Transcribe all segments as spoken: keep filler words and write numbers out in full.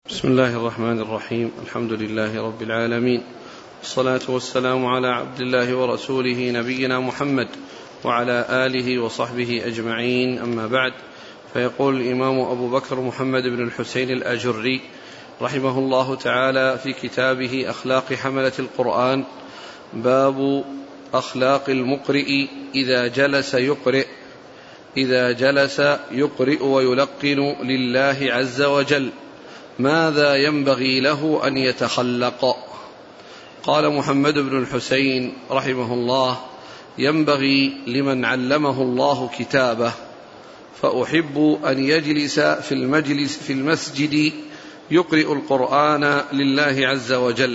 بسم الله الرحمن الرحيم. الحمد لله رب العالمين، والصلاة والسلام على عبد الله ورسوله نبينا محمد وعلى آله وصحبه أجمعين، أما بعد. فيقول الإمام أبو بكر محمد بن الحسين الأجري رحمه الله تعالى في كتابه أخلاق حملة القرآن: باب أخلاق المقرئ إذا جلس يقرئ إذا جلس يقرئ ويلقن لله عز وجل، ماذا ينبغي له أن يتخلق؟ قال محمد بن الحسين رحمه الله: ينبغي لمن علمه الله كتابه، فأحب أن يجلس في المجلس في المسجد يقرئ القرآن لله عز وجل،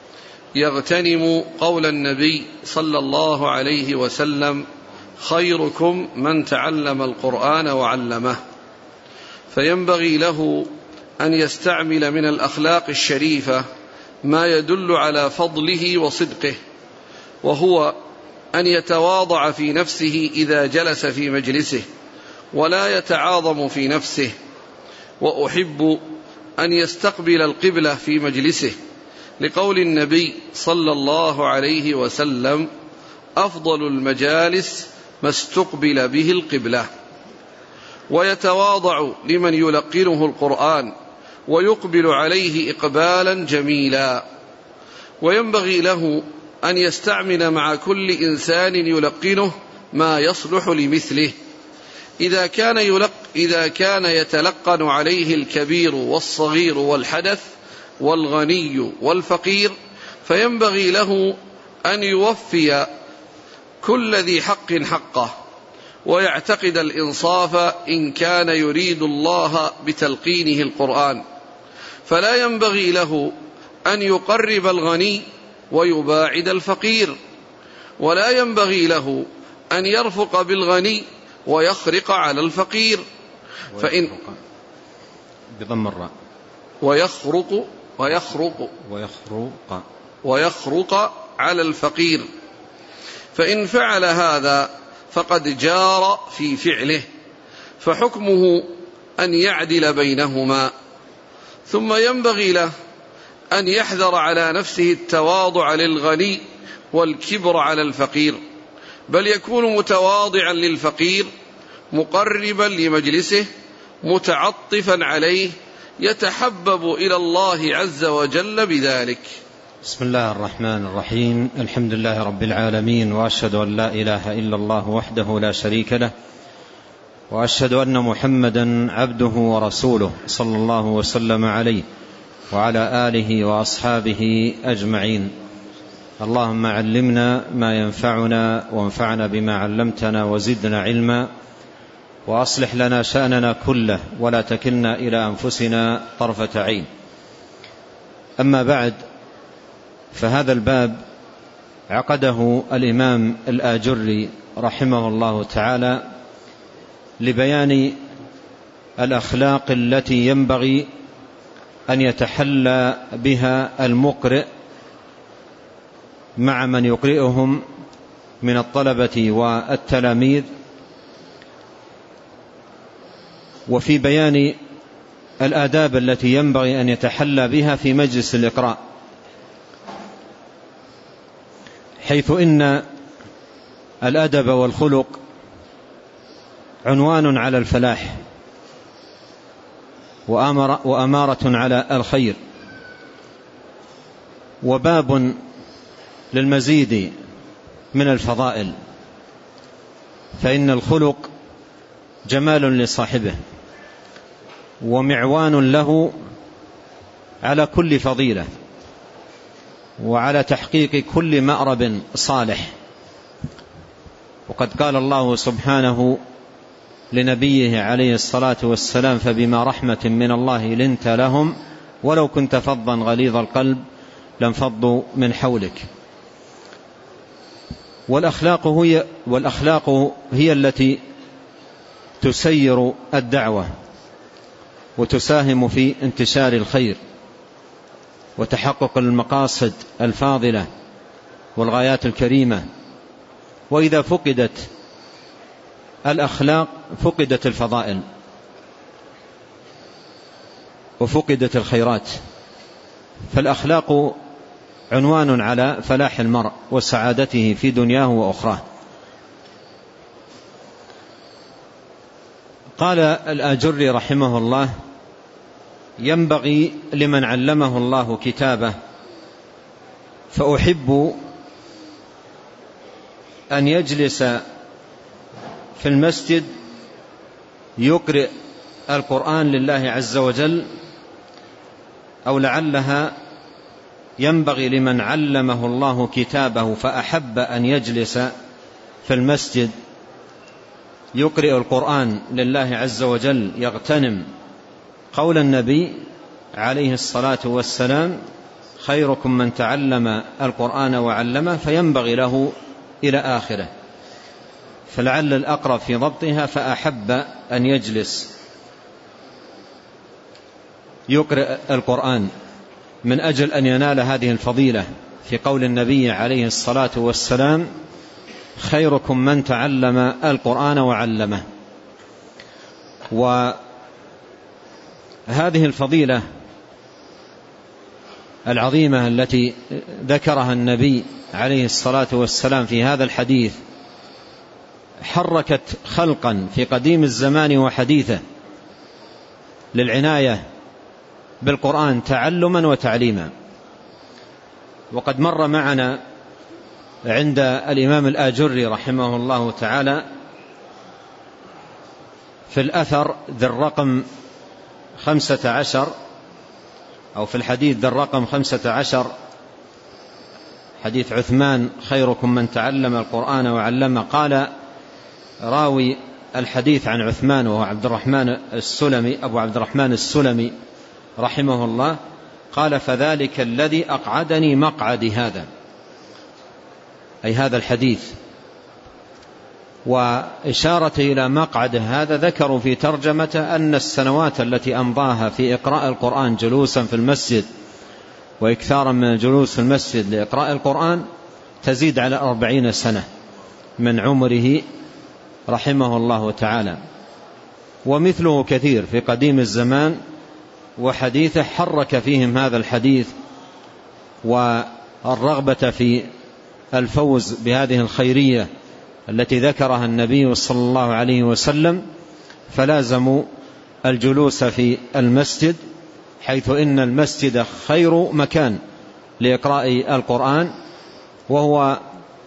يغتنم قول النبي صلى الله عليه وسلم: خيركم من تعلم القرآن وعلمه. فينبغي له أن يستعمل من الأخلاق الشريفة ما يدل على فضله وصدقه، وهو أن يتواضع في نفسه إذا جلس في مجلسه ولا يتعاظم في نفسه. وأحب أن يستقبل القبلة في مجلسه، لقول النبي صلى الله عليه وسلم: أفضل المجالس ما استقبل به القبلة. ويتواضع لمن يلقنه القرآن ويقبل عليه إقبالا جميلا. وينبغي له أن يستعمل مع كل إنسان يلقنه ما يصلح لمثله. إذا كان, يلق إذا كان يتلقن عليه الكبير والصغير والحدث والغني والفقير، فينبغي له أن يوفي كل ذي حق حقه، ويعتقد الإنصاف إن كان يريد الله بتلقينه القرآن. فلا ينبغي له أن يقرب الغني ويباعد الفقير، ولا ينبغي له أن يرفق بالغني ويخرق على الفقير. فإن بضم الراء ويخرق ويخرق ويخرق ويخرق على الفقير، فإن فعل هذا فقد جار في فعله، فحكمه أن يعدل بينهما. ثم ينبغي له أن يحذر على نفسه التواضع للغني والكبر على الفقير، بل يكون متواضعا للفقير، مقربا لمجلسه، متعطفا عليه، يتحبب إلى الله عز وجل بذلك. بسم الله الرحمن الرحيم. الحمد لله رب العالمين، وأشهد أن لا إله إلا الله وحده لا شريك له، وأشهد أن محمدا عبده ورسوله صلى الله وسلم عليه وعلى آله وأصحابه أجمعين. اللهم علمنا ما ينفعنا، وانفعنا بما علمتنا، وزدنا علما، وأصلح لنا شأننا كله، ولا تكلنا إلى أنفسنا طرفة عين. أما بعد، فهذا الباب عقده الإمام الآجري رحمه الله تعالى لبيان الأخلاق التي ينبغي أن يتحلى بها المقرئ مع من يقرئهم من الطلبة والتلاميذ، وفي بيان الآداب التي ينبغي أن يتحلى بها في مجلس الإقراء، حيث إن الأدب والخلق عنوان على الفلاح وأمارة على الخير، وباب للمزيد من الفضائل، فإن الخلق جمال لصاحبه ومعوان له على كل فضيلة وعلى تحقيق كل مأرب صالح. وقد قال الله سبحانه لنبيه عليه الصلاة والسلام: فبما رحمة من الله لنت لهم ولو كنت فظا غليظ القلب لانفضوا من حولك. والأخلاق هي, والأخلاق هي التي تسير الدعوة وتساهم في انتشار الخير وتحقق المقاصد الفاضلة والغايات الكريمة. وإذا فقدت الأخلاق فقدت الفضائل. وفقدت الخيرات. فالأخلاق عنوان على فلاح المرء وسعادته في دنياه وأخراه. قال الآجري رحمه الله: ينبغي لمن علمه الله كتابه فأحب أن يجلس في المسجد يقرأ القرآن لله عز وجل، أو لعلها ينبغي لمن علمه الله كتابه فأحب أن يجلس في المسجد يقرأ القرآن لله عز وجل يغتنم قول النبي عليه الصلاة والسلام: خيركم من تعلم القرآن وعلمه، فينبغي له إلى آخره. فلعل الأقرب في ضبطها فأحب أن يجلس يقرأ القرآن من أجل أن ينال هذه الفضيلة في قول النبي عليه الصلاة والسلام: خيركم من تعلم القرآن وعلمه. وهذه الفضيلة العظيمة التي ذكرها النبي عليه الصلاة والسلام في هذا الحديث حركت خلقا في قديم الزمان وحديثه للعناية بالقرآن تعلما وتعليما. وقد مر معنا عند الإمام الآجري رحمه الله تعالى في الأثر ذي الرقم خمسة عشر، أو في الحديث ذي الرقم خمسة عشر، حديث عثمان: خيركم من تعلم القرآن وعلمه. قال راوي الحديث عن عثمان وهو عبد الرحمن السلمي أبو عبد الرحمن السلمي رحمه الله، قال: فذلك الذي أقعدني مقعدي هذا، أي هذا الحديث. وإشارة إلى مقعد هذا ذكروا في ترجمة أن السنوات التي أمضاها في إقراء القرآن جلوسا في المسجد وإكثارا من الجلوس في المسجد لإقراء القرآن تزيد على أربعين سنة من عمره رحمه الله تعالى. ومثله كثير في قديم الزمان وحديثه حرك فيهم هذا الحديث والرغبة في الفوز بهذه الخيرية التي ذكرها النبي صلى الله عليه وسلم، فلازموا الجلوس في المسجد، حيث إن المسجد خير مكان لإقراء القرآن، وهو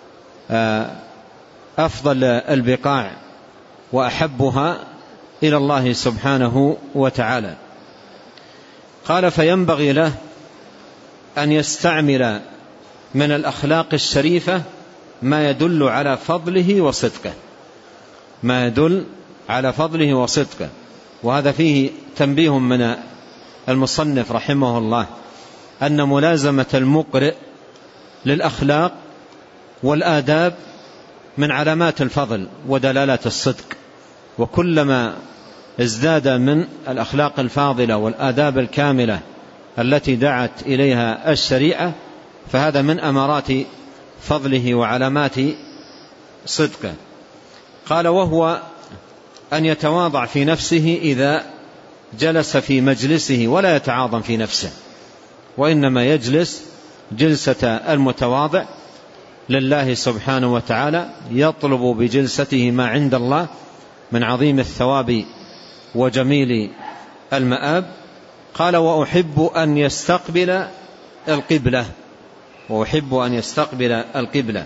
أفضل البقاع وأحبها إلى الله سبحانه وتعالى. قال: فينبغي له أن يستعمل من الأخلاق الشريفة ما يدل على فضله وصدقه، ما يدل على فضله وصدقه. وهذا فيه تنبيه من المصنف رحمه الله أن ملازمة المقرئ للأخلاق والآداب من علامات الفضل ودلالات الصدق. وكلما ازداد من الأخلاق الفاضلة والآداب الكاملة التي دعت إليها الشريعة فهذا من أمارات فضله وعلامات صدقه. قال: وهو أن يتواضع في نفسه إذا جلس في مجلسه ولا يتعاظم في نفسه، وإنما يجلس جلسة المتواضع لله سبحانه وتعالى، يطلب بجلسته ما عند الله من عظيم الثواب وجميل المآب. قال: وأحب أن يستقبل القبلة، وأحب أن يستقبل القبلة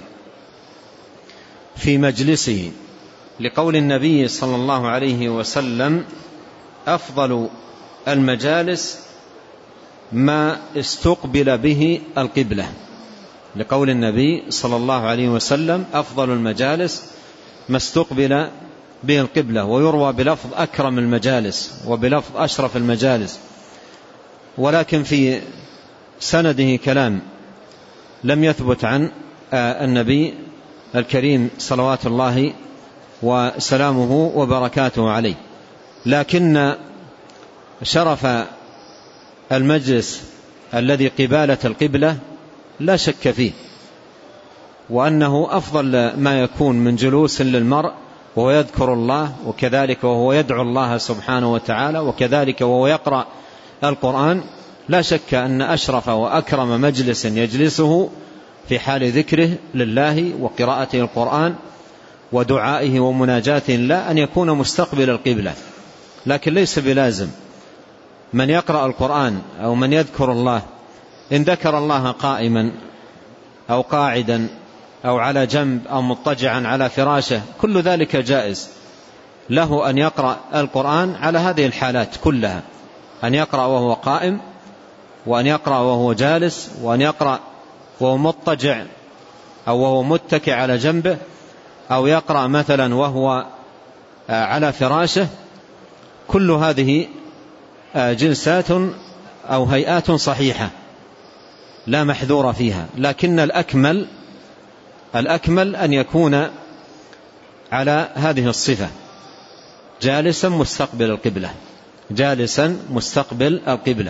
في مجلسه، لقول النبي صلى الله عليه وسلم: أفضل المجالس ما استقبل به القبلة. لقول النبي صلى الله عليه وسلم: أفضل المجالس ما استقبل به القبلة. ويروى بلفظ أكرم المجالس وبلفظ أشرف المجالس، ولكن في سنده كلام لم يثبت عن النبي الكريم صلوات الله وسلامه وبركاته عليه. لكن شرف المجلس الذي قبالة القبلة لا شك فيه، وأنه أفضل ما يكون من جلوس للمرء وهو يذكر الله، وكذلك وهو يدعو الله سبحانه وتعالى، وكذلك وهو يقرأ القرآن لا شك أن أشرف وأكرم مجلس يجلسه في حال ذكره لله وقراءته القرآن ودعائه ومناجاته لله أن يكون مستقبل القبلة، لكن ليس بلازم من يقرأ القرآن أو من يذكر الله إن ذكر الله قائما أو قاعدا أو على جنب أو مضطجعا على فراشه، كل ذلك جائز له أن يقرأ القرآن على هذه الحالات كلها، أن يقرأ وهو قائم، وأن يقرأ وهو جالس، وأن يقرأ وهو مضطجع أو وهو متكئ على جنبه، أو يقرأ مثلا وهو على فراشه. كل هذه جلسات أو هيئات صحيحة لا محذور فيها، لكن الأكمل الأكمل أن يكون على هذه الصفة، جالسا مستقبل القبلة، جالسا مستقبل القبلة.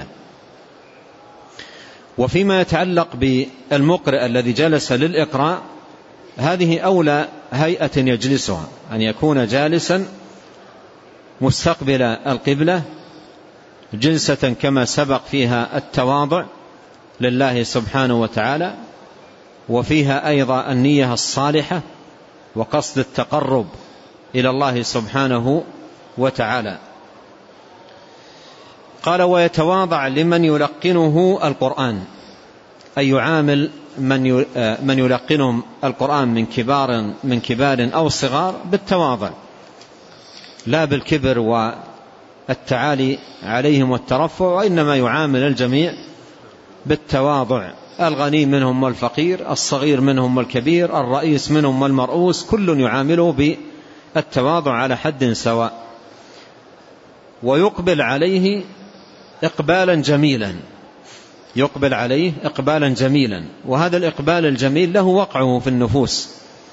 وفيما يتعلق بالمقرئ الذي جلس للإقراء، هذه أولى هيئة يجلسها أن يكون جالسا مستقبل القبلة، جلسة كما سبق فيها التواضع لله سبحانه وتعالى، وفيها أيضا النية الصالحة وقصد التقرب إلى الله سبحانه وتعالى. قال ويتواضع لمن يلقنه القرآن، أي يعامل من من يلقنهم القرآن من كبار من كبار أو صغار بالتواضع، لا بالكبر والتعالي عليهم والترفع، وإنما يعامل الجميع بالتواضع، الغني منهم والفقير، الصغير منهم والكبير، الرئيس منهم والمرؤوس، كل يعامله بالتواضع على حد سواء، ويقبل عليه إقبالا جميلا، يقبل عليه إقبالا جميلا. وهذا الإقبال الجميل له وقعه في النفوس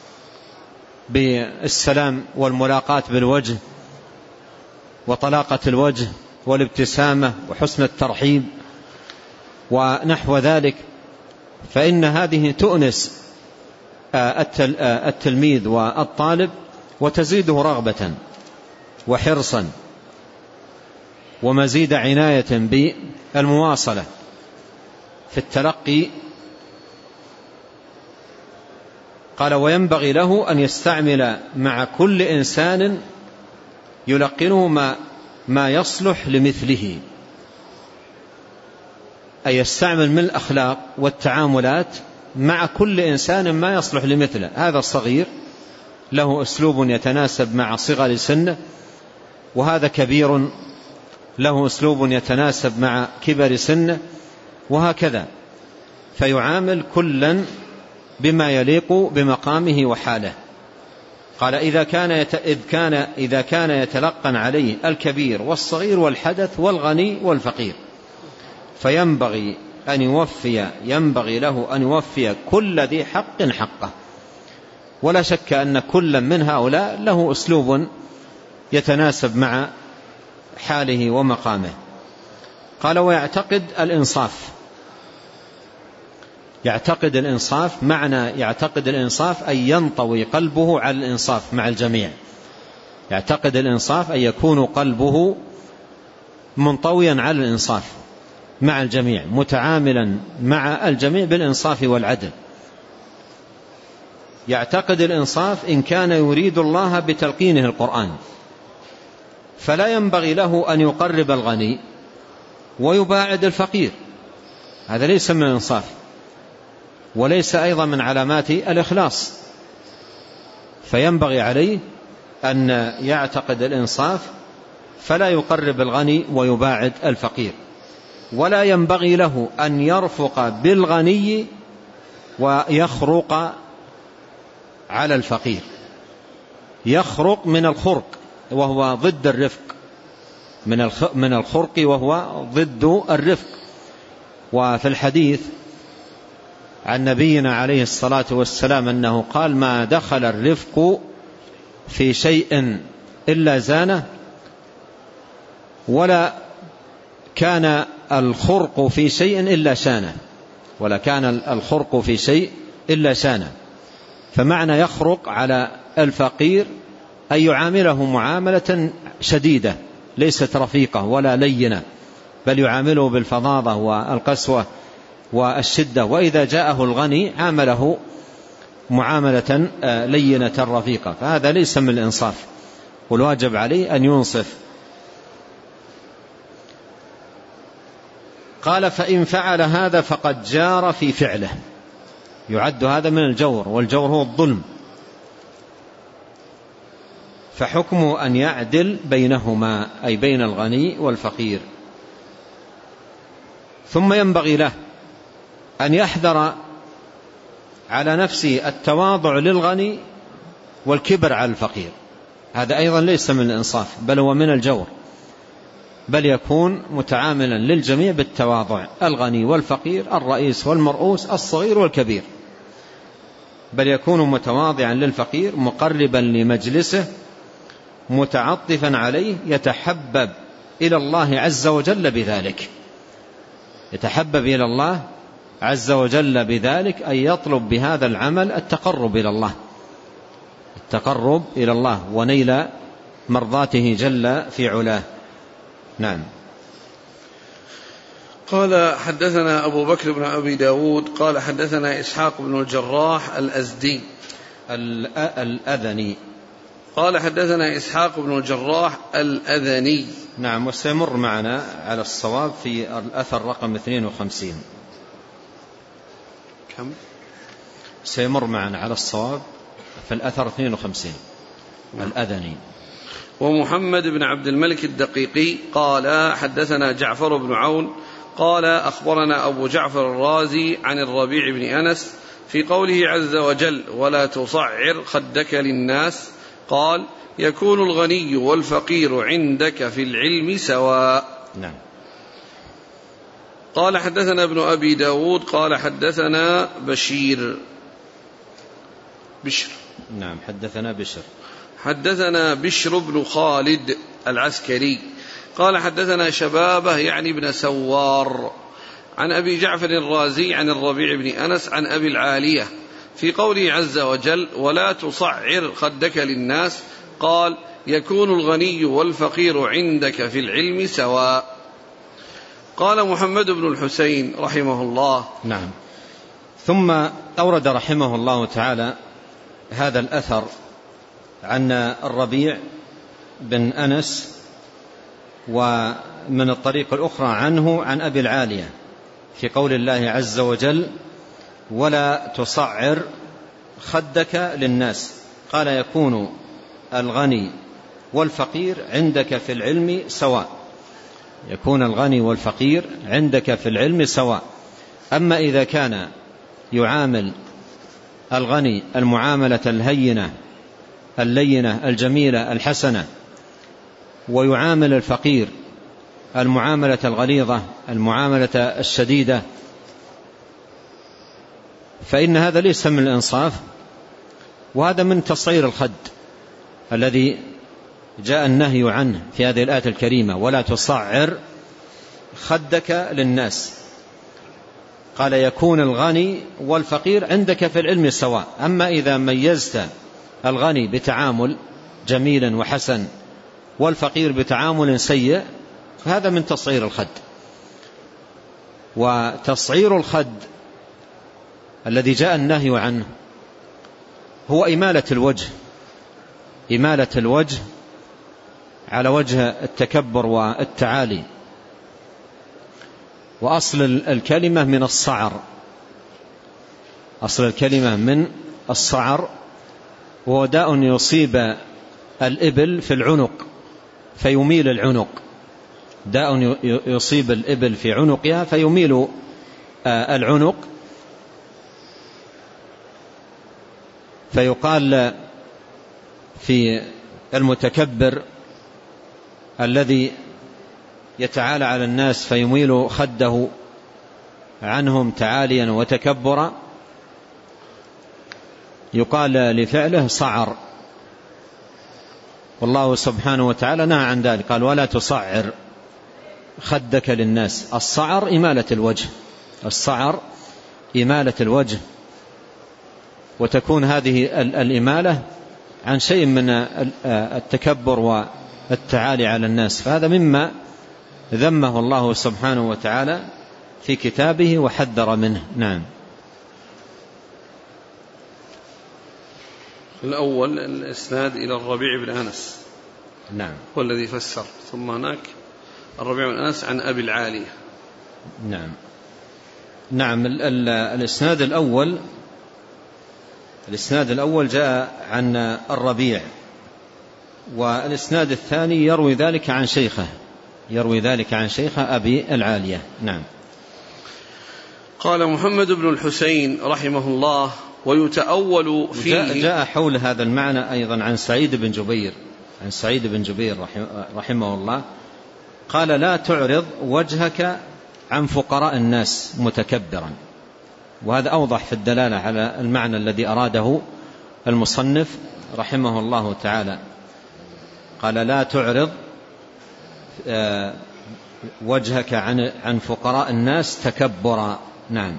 بالسلام والملاقاة بالوجه وطلاقة الوجه والابتسامة وحسن الترحيب ونحو ذلك، فإن هذه تؤنس التلميذ والطالب وتزيده رغبة وحرصا ومزيد عناية بالمواصلة في التلقي. قال وينبغي له أن يستعمل مع كل إنسان يلقنه ما, ما يصلح لمثله، أي يستعمل من الأخلاق والتعاملات مع كل إنسان ما يصلح لمثله. هذا الصغير له أسلوب يتناسب مع صغر سنه، وهذا كبير له أسلوب يتناسب مع كبر سنه، وهكذا، فيعامل كلا بما يليق بمقامه وحاله. قال إذا كان إذ كان إذا كان يتلقن عليه الكبير والصغير والحدث والغني والفقير، فينبغي أن يوفي ينبغي له أن يوفي كل ذي حق حقه، ولا شك أن كل من هؤلاء له أسلوب يتناسب مع حاله ومقامه. قال ويعتقد الإنصاف، يعتقد الإنصاف، معنى يعتقد الإنصاف أن ينطوي قلبه على الإنصاف مع الجميع، يعتقد الإنصاف أن يكون قلبه منطويا على الإنصاف مع الجميع، متعاملا مع الجميع بالإنصاف والعدل. يعتقد الإنصاف إن كان يريد الله بتلقينه القرآن، فلا ينبغي له أن يقرب الغني ويباعد الفقير، هذا ليس من الإنصاف، وليس أيضا من علامات الإخلاص. فينبغي عليه أن يعتقد الإنصاف فلا يقرب الغني ويباعد الفقير، ولا ينبغي له أن يرفق بالغني ويخرق على الفقير. يخرق من الخرق وهو ضد الرفق، من الخرق وهو ضد الرفق. وفي الحديث عن نبينا عليه الصلاة والسلام أنه قال ما دخل الرفق في شيء إلا زانه، ولا كان الخرق في شيء إلا شانه، ولا كان الخرق في شيء إلا شانه. فمعنى يخرق على الفقير أن يعامله معاملة شديدة ليست رفيقة ولا لينة، بل يعامله بالفظاظة والقسوة والشدة. وإذا جاءه الغني عامله معاملة لينة رفيقة، فهذا ليس من الإنصاف، والواجب عليه أن ينصف. قال فإن فعل هذا فقد جار في فعله، يعد هذا من الجور، والجور هو الظلم، فحكمه أن يعدل بينهما، أي بين الغني والفقير. ثم ينبغي له أن يحذر على نفسه التواضع للغني والكبر على الفقير، هذا أيضا ليس من الإنصاف، بل هو من الجور، بل يكون متعاملا للجميع بالتواضع، الغني والفقير، الرئيس والمرؤوس، الصغير والكبير، بل يكون متواضعا للفقير، مقربا لمجلسه، متعطفا عليه، يتحبب إلى الله عز وجل بذلك، يتحبب إلى الله عز وجل بذلك، أن يطلب بهذا العمل التقرب إلى الله، التقرب إلى الله ونيل مرضاته جل في علاه. نعم. قال حدثنا أبو بكر بن أبي داود قال حدثنا إسحاق بن الجراح الأزدي الأذني قال حدثنا إسحاق بن الجراح الأذني. نعم. وسيمر معنا على الصواب في الأثر رقم اثنين وخمسين. كم؟ سيمر معنا على الصواب في الأثر اثنين وخمسين. الأذني. ومحمد بن عبد الملك الدقيقي قال حدثنا جعفر بن عون قال أخبرنا أبو جعفر الرازي عن الربيع بن أنس في قوله عز وجل ولا تصعر خدك للناس، قال يكون الغني والفقير عندك في العلم سواء. نعم. قال حدثنا ابن أبي داود قال حدثنا بشير بشر نعم. حدثنا بشر حدثنا بشر بن خالد العسكري قال حدثنا شبابه يعني ابن سوار عن أبي جعفر الرازي عن الربيع بن أنس عن أبي العالية في قوله عز وجل ولا تصعر خدك للناس، قال يكون الغني والفقير عندك في العلم سواء. قال محمد بن الحسين رحمه الله. نعم. ثم أورد رحمه الله تعالى هذا الأثر عن الربيع بن أنس، ومن الطريق الأخرى عنه عن أبي العالية في قول الله عز وجل ولا تصعر خدك للناس، قال يكون الغني والفقير عندك في العلم سواء، يكون الغني والفقير عندك في العلم سواء. أما إذا كان يعامل الغني المعاملة الهينة اللينة الجميلة الحسنة، ويعامل الفقير المعاملة الغليظة المعاملة الشديدة، فإن هذا ليس من الإنصاف، وهذا من تصعير الخد الذي جاء النهي عنه في هذه الآية الكريمة ولا تصعر خدك للناس. قال يكون الغني والفقير عندك في العلم سواء. أما إذا ميزت الغني بتعامل جميل وحسن والفقير بتعامل سيء، هذا من تصعير الخد. وتصعير الخد الذي جاء النهي عنه هو إمالة الوجه، إمالة الوجه على وجه التكبر والتعالي. وأصل الكلمة من الصعر، أصل الكلمة من الصعر، وهو داء يصيب الإبل في العنق فيميل العنق، داء يصيب الإبل في عنقها فيميل العنق، فيقال في المتكبر الذي يتعالى على الناس فيميل خده عنهم تعاليا وتكبرا، يقال لفعله صعر. والله سبحانه وتعالى نهى عن ذلك، قال ولا تصعر خدك للناس. الصعر إمالة الوجه، الصعر إمالة الوجه، وتكون هذه الإمالة عن شيء من التكبر والتعالي على الناس، فهذا مما ذمه الله سبحانه وتعالى في كتابه وحذر منه. نعم. الأول الإسناد إلى الربيع بن أنس، نعم، هو الذي فسر. ثم هناك الربيع بن أنس عن أبي العالية. نعم نعم الإسناد الأول الإسناد الأول جاء عن الربيع، والإسناد الثاني يروي ذلك عن شيخه يروي ذلك عن شيخه أبي العالية. نعم. قال محمد بن الحسين رحمه الله: ويتأول فيه. جاء حول هذا المعنى أيضا عن سعيد بن جبير عن سعيد بن جبير رحمه الله قال: لا تعرض وجهك عن فقراء الناس متكبرا. وهذا أوضح في الدلالة على المعنى الذي أراده المصنف رحمه الله تعالى. قال: لا تعرض وجهك عن عن فقراء الناس تكبرا. نعم.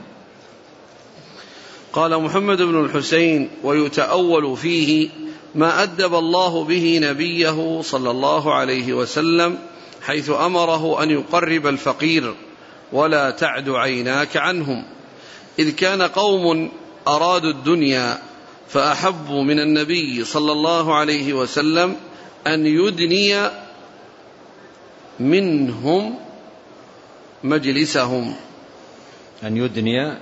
قال محمد بن الحسين: ويتأول فيه ما أدب الله به نبيه صلى الله عليه وسلم، حيث أمره أن يقرب الفقير ولا تعد عيناك عنهم، إذ كان قوم أرادوا الدنيا فأحبوا من النبي صلى الله عليه وسلم أن يدني منهم مجلسهم أن يدني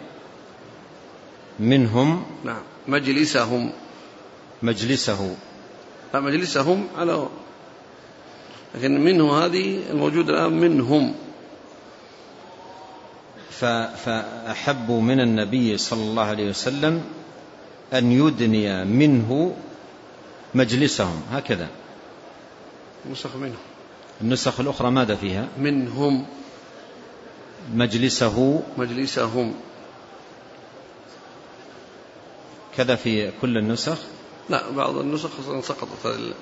منهم نعم مجلسهم مجلسه لا مجلسهم على، لكن منه هذه الموجود الآن منهم. فأحبوا من النبي صلى الله عليه وسلم أن يدني منه مجلسهم، هكذا نسخ منه. النسخ الأخرى ماذا فيها؟ منهم مجلسه مجلسهم كذا في كل النسخ؟ لا، بعض النسخ سقطت هذه.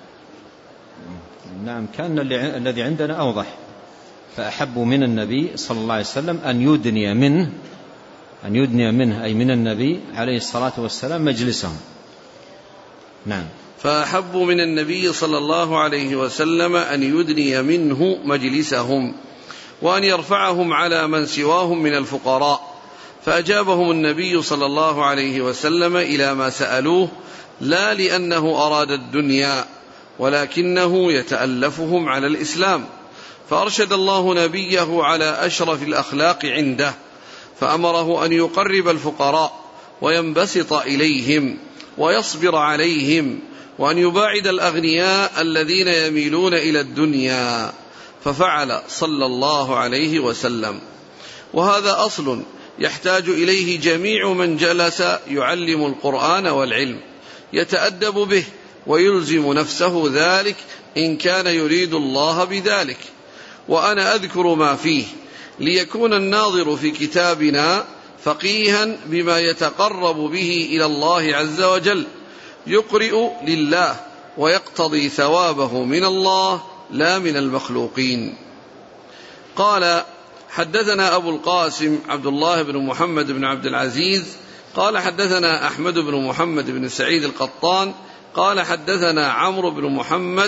نعم، كان الذي عندنا أوضح. فأحبوا من النبي صلى الله عليه وسلم أن يدني منه أن يدني منه أي من النبي عليه الصلاة والسلام مجلسهم. نعم. فأحبوا من النبي صلى الله عليه وسلم أن يدني منه مجلسهم وأن يرفعهم على من سواهم من الفقراء، فأجابهم النبي صلى الله عليه وسلم إلى ما سألوه، لا لأنه أراد الدنيا ولكنه يتألفهم على الإسلام، فأرشد الله نبيه على أشرف الأخلاق عنده، فأمره أن يقرب الفقراء وينبسط إليهم ويصبر عليهم، وأن يباعد الأغنياء الذين يميلون إلى الدنيا، ففعل صلى الله عليه وسلم. وهذا أصل يحتاج إليه جميع من جلس يعلم القرآن والعلم، يتأدب به ويلزم نفسه ذلك إن كان يريد الله بذلك. وأنا أذكر ما فيه ليكون الناظر في كتابنا فقيها بما يتقرب به إلى الله عز وجل، يقرئ لله ويقتضي ثوابه من الله لا من المخلوقين. قال: حدثنا أبو القاسم عبد الله بن محمد بن عبد العزيز قال حدثنا أحمد بن محمد بن سعيد القطان قال حدثنا عمرو بن محمد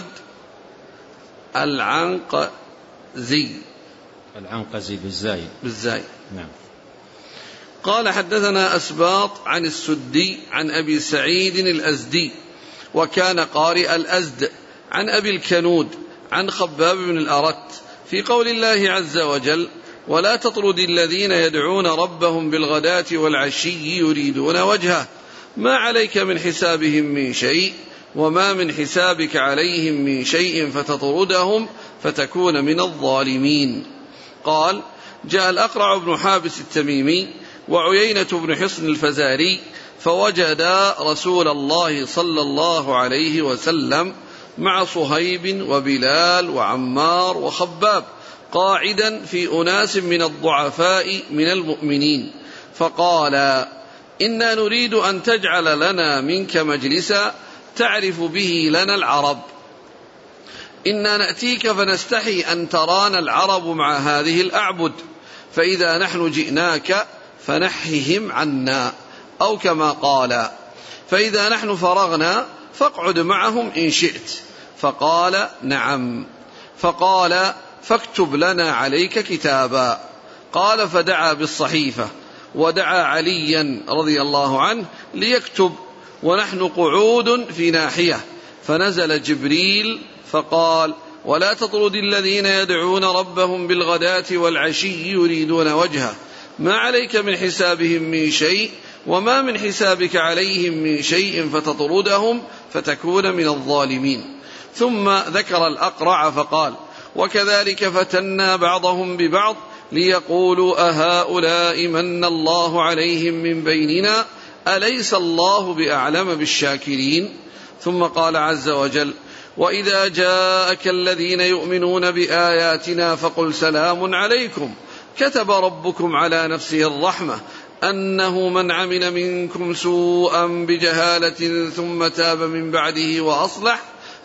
العنقزي العنقزي بالزاي بالزاي نعم. قال حدثنا أسباط عن السدي عن أبي سعيد الأزدي وكان قارئ الأزد عن أبي الكنود عن خباب بن الأرت في قول الله عز وجل: ولا تطرد الذين يدعون ربهم بالغداة والعشي يريدون وجهه ما عليك من حسابهم من شيء وما من حسابك عليهم من شيء فتطردهم فتكون من الظالمين. قال: جاء الأقرع بن حابس التميمي وعيينة بن حصن الفزاري فوجدا رسول الله صلى الله عليه وسلم مع صهيب وبلال وعمار وخباب قاعدا في أناس من الضعفاء من المؤمنين، فقال: إنا نريد أن تجعل لنا منك مجلسا تعرف به لنا العرب، إنا نأتيك فنستحي أن ترانا العرب مع هذه الأعبد، فإذا نحن جئناك فنحهم عنا، أو كما قال، فإذا نحن فرغنا فاقعد معهم إن شئت. فقال: نعم. فقال: فاكتب لنا عليك كتابا. قال فدعا بالصحيفة ودعا عليا رضي الله عنه ليكتب ونحن قعود في ناحية، فنزل جبريل فقال ولا تطرد الذين يدعون ربهم بالغداة والعشي يريدون وجهه ما عليك من حسابهم من شيء وما من حسابك عليهم من شيء فتطردهم فتكون من الظالمين. ثم ذكر الأقرع فقال وكذلك فتنا بعضهم ببعض ليقولوا أهؤلاء من الله عليهم من بيننا أليس الله بأعلم بالشاكرين. ثم قال عز وجل وإذا جاءك الذين يؤمنون بآياتنا فقل سلام عليكم كتب ربكم على نفسه الرحمة أنه من عمل منكم سوءا بجهالة ثم تاب من بعده وأصلح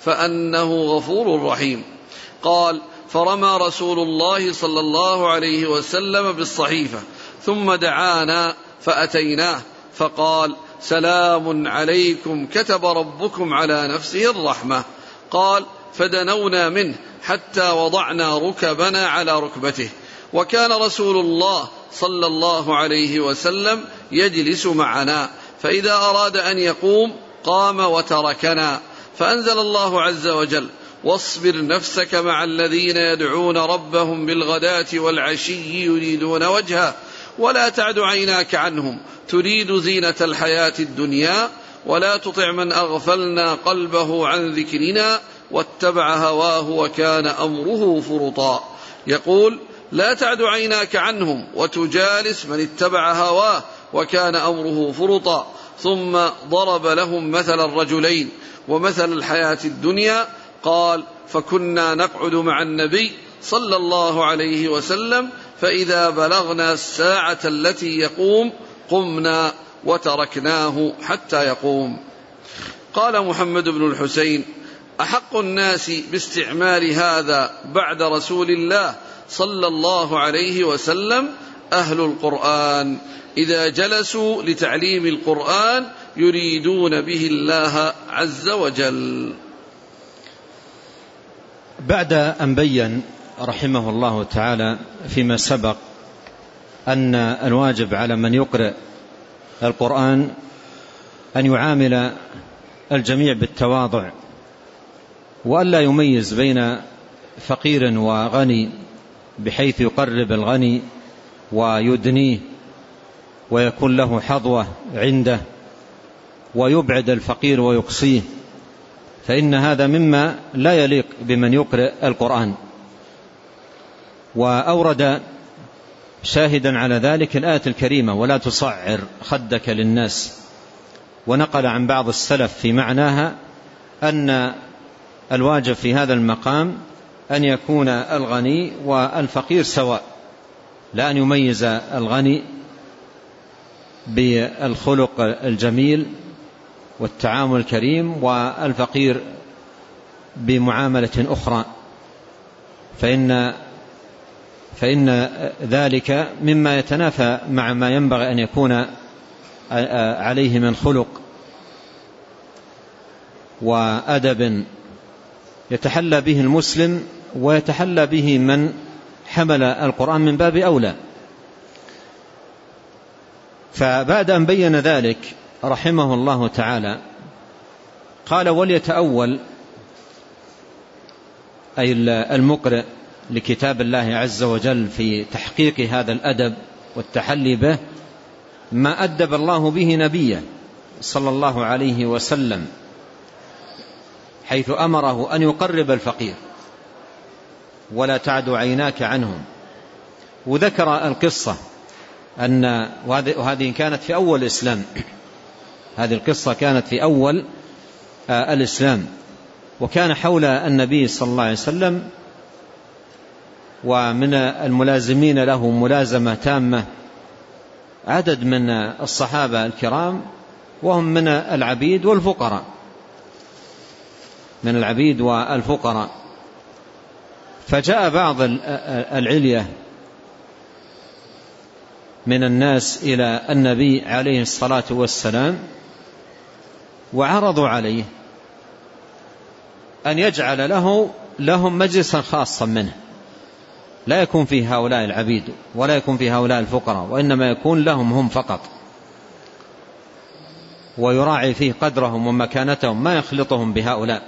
فأنه غفور رحيم. قال فرمى رسول الله صلى الله عليه وسلم بالصحيفة ثم دعانا فأتيناه فقال سلام عليكم كتب ربكم على نفسه الرحمة. قال فدنونا منه حتى وضعنا ركبنا على ركبته، وكان رسول الله صلى الله عليه وسلم يجلس معنا، فإذا أراد أن يقوم قام وتركنا، فأنزل الله عز وجل واصبر نفسك مع الذين يدعون ربهم بالغداة والعشي يريدون وجهه ولا تعد عيناك عنهم تريد زينة الحياة الدنيا ولا تطع من أغفلنا قلبه عن ذكرنا واتبع هواه وكان أمره فرطا. يقول لا تعد عيناك عنهم وتجالس من اتبع هواه وكان أمره فرطا. ثم ضرب لهم مثل الرجلين ومثل الحياة الدنيا، قال فكنا نقعد مع النبي صلى الله عليه وسلم فإذا بلغنا الساعة التي يقوم قمنا وتركناه حتى يقوم. قال محمد بن الحسين أحق الناس باستعمال هذا بعد رسول الله صلى الله عليه وسلم أهل القرآن إذا جلسوا لتعليم القرآن يريدون به الله عز وجل. بعد أن بين رحمه الله تعالى فيما سبق أن الواجب على من يقرأ القرآن أن يعامل الجميع بالتواضع وألا يميز بين فقير وغني بحيث يقرب الغني ويدنيه ويكون له حظوة عنده ويبعد الفقير ويقصيه، فإن هذا مما لا يليق بمن يقرأ القرآن. وأورد شاهدا على ذلك الآية الكريمة ولا تصعر خدك للناس، ونقل عن بعض السلف في معناها أن الواجب في هذا المقام أن يكون الغني والفقير سواء، لا أن يميز الغني بالخلق الجميل والتعامل الكريم والفقير بمعاملة أخرى، فإن فإن ذلك مما يتنافى مع ما ينبغي أن يكون عليه من خلق وأدب يتحلى به المسلم ويتحلى به من حمل القرآن من باب أولى. فبعد أن بين ذلك رحمه الله تعالى قال وليتأول أي المقرئ لكتاب الله عز وجل في تحقيق هذا الأدب والتحلي به ما أدب الله به نبيه صلى الله عليه وسلم، حيث أمره أن يقرب الفقير ولا تعد عيناك عنهم. وذكر القصة أن وهذه كانت في أول الإسلام، هذه القصة كانت في أول الإسلام، وكان حول النبي صلى الله عليه وسلم ومن الملازمين له ملازمة تامة عدد من الصحابة الكرام، وهم من العبيد والفقراء من العبيد والفقراء. فجاء بعض العلية من الناس إلى النبي عليه الصلاة والسلام وعرضوا عليه أن يجعل له لهم مجلسا خاصا منه، لا يكون في هؤلاء العبيد ولا يكون في هؤلاء الفقراء، وإنما يكون لهم هم فقط، ويراعي فيه قدرهم ومكانتهم، ما يخلطهم بهؤلاء.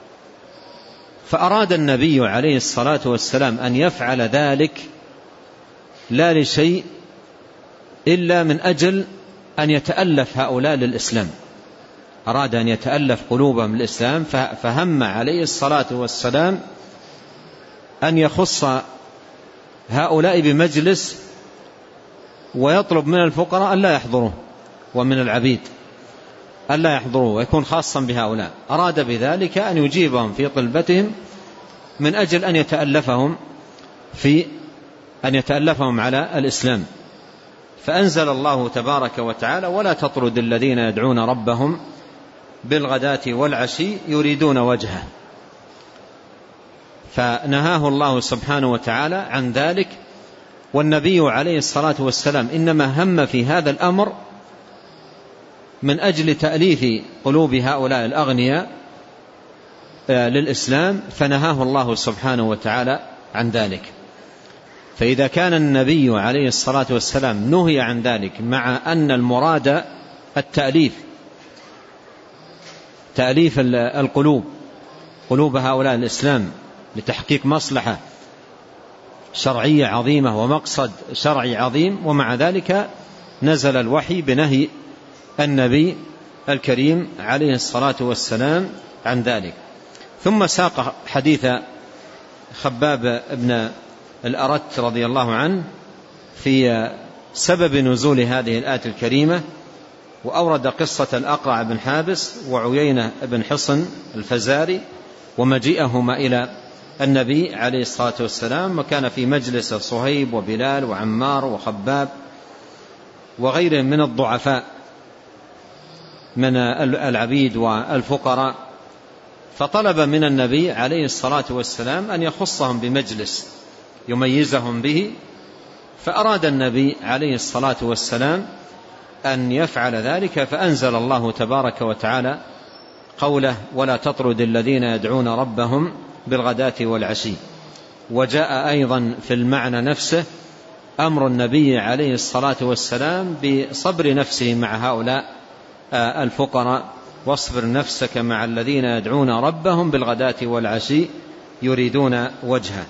فأراد النبي عليه الصلاة والسلام أن يفعل ذلك لا لشيء إلا من أجل أن يتألف هؤلاء للإسلام، أراد أن يتألف قلوبهم للإسلام، فهم عليه الصلاة والسلام أن يخص هؤلاء بمجلس ويطلب من الفقراء أن لا يحضروه، ومن العبيد أن لا يحضروه، ويكون خاصا بهؤلاء. أراد بذلك أن يجيبهم في طلبتهم من أجل أن يتألفهم في أن يتألفهم على الإسلام. فأنزل الله تبارك وتعالى: ولا تطرد الذين يدعون ربهم بالغداة والعشي يريدون وجهه. فنهاه الله سبحانه وتعالى عن ذلك، والنبي عليه الصلاة والسلام إنما هم في هذا الأمر من أجل تأليف قلوب هؤلاء الأغنياء للإسلام، فنهاه الله سبحانه وتعالى عن ذلك. فإذا كان النبي عليه الصلاة والسلام نهي عن ذلك، مع أن المراد التأليف، تأليف القلوب، قلوب هؤلاء الإسلام لتحقيق مصلحة شرعية عظيمة ومقصد شرعي عظيم، ومع ذلك نزل الوحي بنهي النبي الكريم عليه الصلاة والسلام عن ذلك. ثم ساق حديث خباب بن الأرت رضي الله عنه في سبب نزول هذه الآية الكريمة، وأورد قصة الأقرع بن حابس وعيينة بن حصن الفزاري ومجيئهما إلى النبي عليه الصلاة والسلام، وكان في مجلس صهيب وبلال وعمار وخباب وغيرهم من الضعفاء من العبيد والفقراء، فطلب من النبي عليه الصلاة والسلام أن يخصهم بمجلس يميزهم به، فأراد النبي عليه الصلاة والسلام أن يفعل ذلك، فأنزل الله تبارك وتعالى قوله: ولا تطرد الذين يدعون ربهم بالغداة والعشي. وجاء أيضا في المعنى نفسه أمر النبي عليه الصلاة والسلام بصبر نفسه مع هؤلاء الفقراء: واصبر نفسك مع الذين يدعون ربهم بالغداة والعشي يريدون وجهه.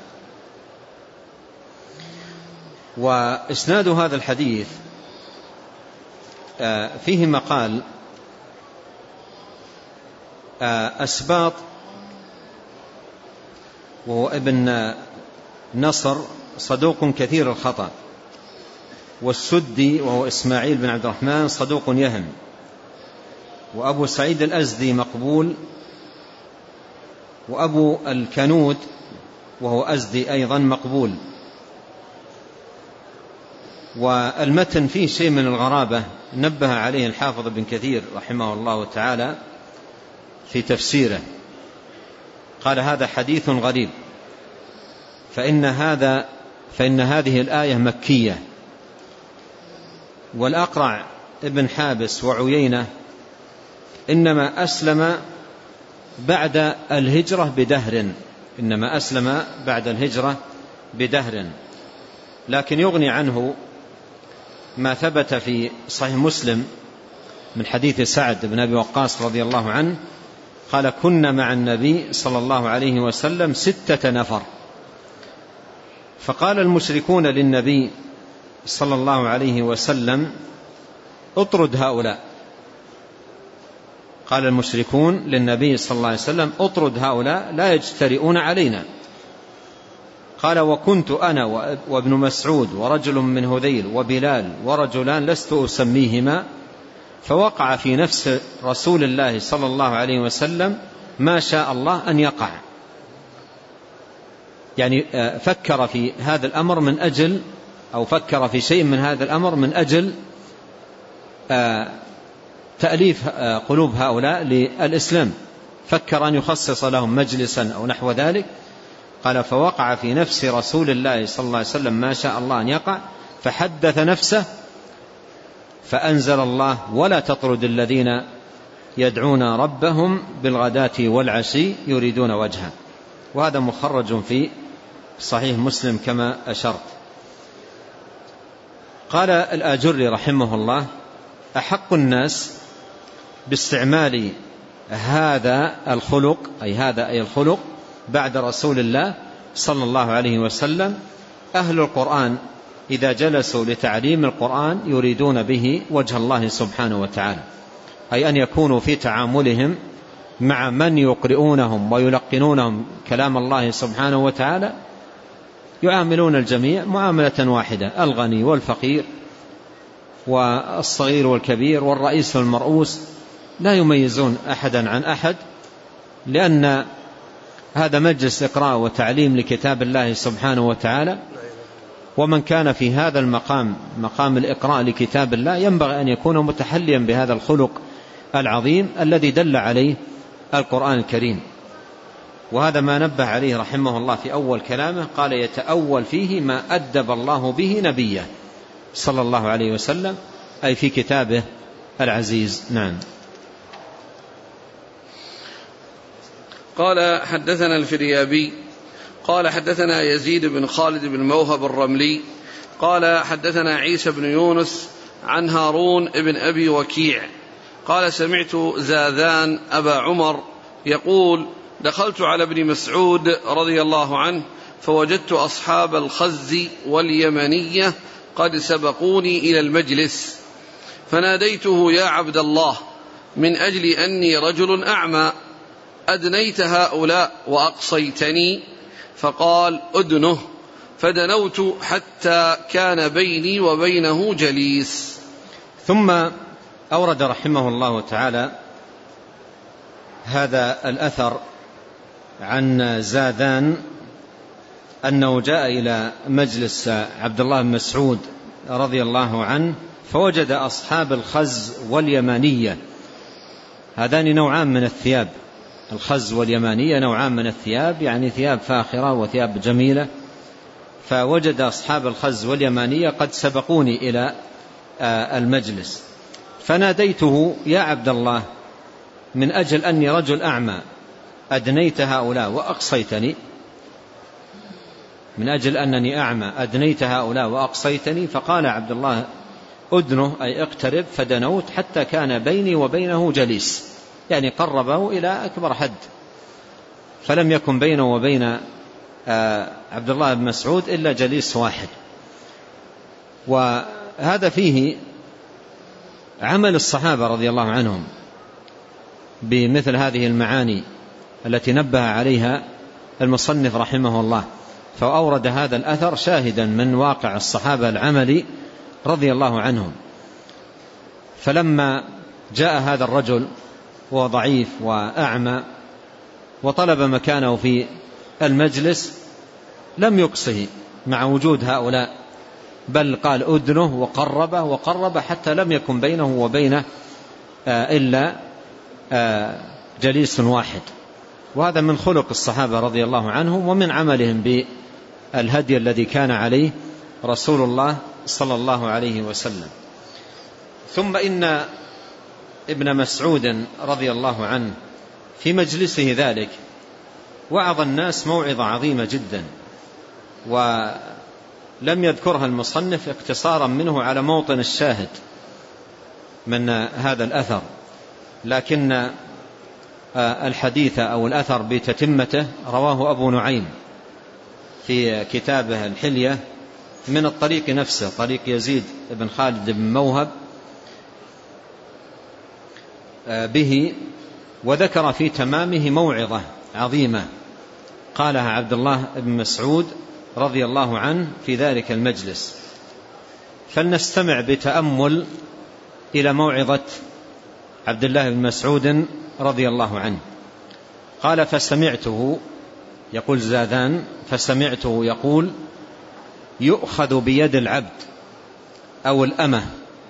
وإسناد هذا الحديث فيه مقال. أسباط وهو ابن نصر صدوق كثير الخطأ، والسدي وهو إسماعيل بن عبد الرحمن صدوق يهم، وأبو سعيد الأزدي مقبول، وأبو الكنود وهو أزدي أيضا مقبول. والمتن فيه شيء من الغرابة نبه عليه الحافظ بن كثير رحمه الله تعالى في تفسيره، قال: هذا حديث غريب، فإن, هذا فإن هذه الآية مكية، والأقرع ابن حابس وعيينة إنما أسلم بعد الهجرة بدهر إنما أسلم بعد الهجرة بدهر لكن يغني عنه ما ثبت في صحيح مسلم من حديث سعد بن أبي وقاص رضي الله عنه قال: كنا مع النبي صلى الله عليه وسلم ستة نفر، فقال المشركون للنبي صلى الله عليه وسلم: اطرد هؤلاء. قال المشركون للنبي صلى الله عليه وسلم: اطرد هؤلاء لا يجترئون علينا. قال: وكنت أنا وابن مسعود ورجل من هذيل وبلال ورجلان لست أسميهما، فوقع في نفس رسول الله صلى الله عليه وسلم ما شاء الله أن يقع. يعني فكر في هذا الأمر من أجل أو فكر في شيء من هذا الأمر من أجل تأليف قلوب هؤلاء للإسلام، فكر أن يخصص لهم مجلسا أو نحو ذلك. قال: فوقع في نفس رسول الله صلى الله عليه وسلم ما شاء الله أن يقع، فحدث نفسه فأنزل الله: ولا تطرد الذين يدعون ربهم بالغداة والعشي يريدون وجهه. وهذا مخرج في صحيح مسلم كما أشرت. قال الآجري رحمه الله: أحق الناس باستعمال هذا الخلق، أي هذا أي الخلق بعد رسول الله صلى الله عليه وسلم أهل القرآن إذا جلسوا لتعليم القرآن يريدون به وجه الله سبحانه وتعالى، أي أن يكونوا في تعاملهم مع من يقرؤونهم ويلقنونهم كلام الله سبحانه وتعالى يعاملون الجميع معاملة واحدة، الغني والفقير والصغير والكبير والرئيس والمرؤوس، لا يميزون أحدا عن أحد، لأن هذا مجلس إقراء وتعليم لكتاب الله سبحانه وتعالى، ومن كان في هذا المقام مقام الإقراء لكتاب الله ينبغي أن يكون متحليا بهذا الخلق العظيم الذي دل عليه القرآن الكريم. وهذا ما نبه عليه رحمه الله في أول كلامه، قال: يتأول فيه ما أدب الله به نبيه صلى الله عليه وسلم، أي في كتابه العزيز. نعم. قال: حدثنا الفريابي قال: حدثنا يزيد بن خالد بن موهب الرملي قال: حدثنا عيسى بن يونس عن هارون بن أبي وكيع قال: سمعت زاذان أبا عمر يقول: دخلت على ابن مسعود رضي الله عنه فوجدت أصحاب الخز واليمنية قد سبقوني إلى المجلس، فناديته: يا عبد الله، من أجل أني رجل أعمى أدنيت هؤلاء وأقصيتني؟ فقال: أدنه. فدنوت حتى كان بيني وبينه جليس. ثم أورد رحمه الله تعالى هذا الأثر عن زاذان أنه جاء إلى مجلس عبد الله بن مسعود رضي الله عنه فوجد أصحاب الخز واليمانية، هذان نوعان من الثياب، الخز واليمانية نوعان من الثياب، يعني ثياب فاخرة وثياب جميلة. فوجد أصحاب الخز واليمانية قد سبقوني إلى المجلس، فناديته: يا عبد الله، من أجل أني رجل أعمى أدنيت هؤلاء وأقصيتني، من أجل أنني أعمى أدنيت هؤلاء وأقصيتني. فقال عبد الله: أدنه، أي اقترب. فدنوت حتى كان بيني وبينه جليس، يعني قربه إلى أكبر حد، فلم يكن بينه وبين عبد الله بن مسعود إلا جليس واحد. وهذا فيه عمل الصحابة رضي الله عنهم بمثل هذه المعاني التي نبه عليها المصنف رحمه الله، فأورد هذا الأثر شاهدا من واقع الصحابة العملي رضي الله عنهم. فلما جاء هذا الرجل وهو ضعيف وأعمى وطلب مكانه في المجلس لم يقصه مع وجود هؤلاء، بل قال: أدنه، وقربه وقرب حتى لم يكن بينه وبينه إلا جليس واحد. وهذا من خلق الصحابة رضي الله عنهم ومن عملهم بالهدي الذي كان عليه رسول الله صلى الله عليه وسلم. ثم إن ابن مسعود رضي الله عنه في مجلسه ذلك وعظ الناس موعظة عظيمة جدا، ولم يذكرها المصنف اقتصارا منه على موطن الشاهد من هذا الأثر، لكن الحديث أو الأثر بتتمته رواه أبو نعيم في كتابه الحلية من الطريق نفسه، طريق يزيد بن خالد بن موهب به، وذكر في تمامه موعظة عظيمة قالها عبد الله بن مسعود رضي الله عنه في ذلك المجلس. فلنستمع بتأمل إلى موعظة عبد الله بن مسعود رضي الله عنه. قال: فسمعته، يقول زاذان، فسمعته يقول: يؤخذ بيد العبد أو الأمة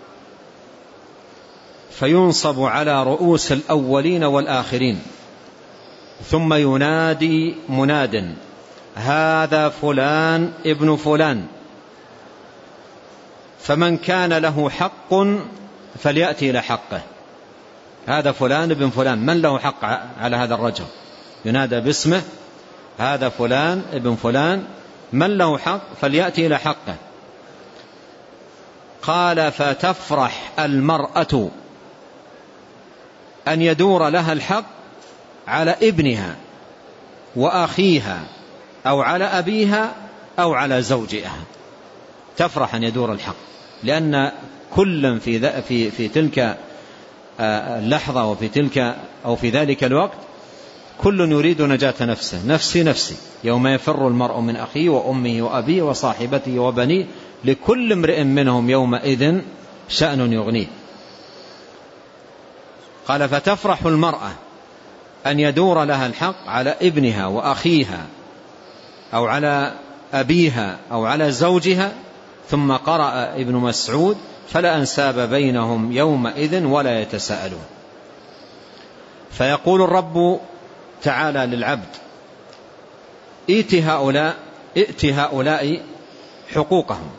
فينصب على رؤوس الأولين والآخرين، ثم ينادي مناد: هذا فلان ابن فلان، فمن كان له حق فليأتي إلى حقه. هذا فلان ابن فلان، من له حق على هذا الرجل؟ ينادى باسمه: هذا فلان ابن فلان، من له حق فليأتي إلى حقه. قال فتفرح المرأة أن يدور لها الحق على ابنها وأخيها أو على أبيها أو على زوجها. تفرح أن يدور الحق، لأن كل في في في تلك اللحظة وفي تلك أو في ذلك الوقت كل يريد نجاة نفسه. نفسي نفسي، يوم يفر المرء من أخيه وأمه وأبيه وصاحبته وبنيه لكل امرئ منهم يومئذ شأن يغنيه. قال فتفرح المرأة أن يدور لها الحق على ابنها وأخيها أو على أبيها أو على زوجها. ثم قرأ ابن مسعود فلا أنساب بينهم يومئذ ولا يتساءلون. فيقول الرب تعالى للعبد ائت هؤلاء, ائت هؤلاء حقوقهم.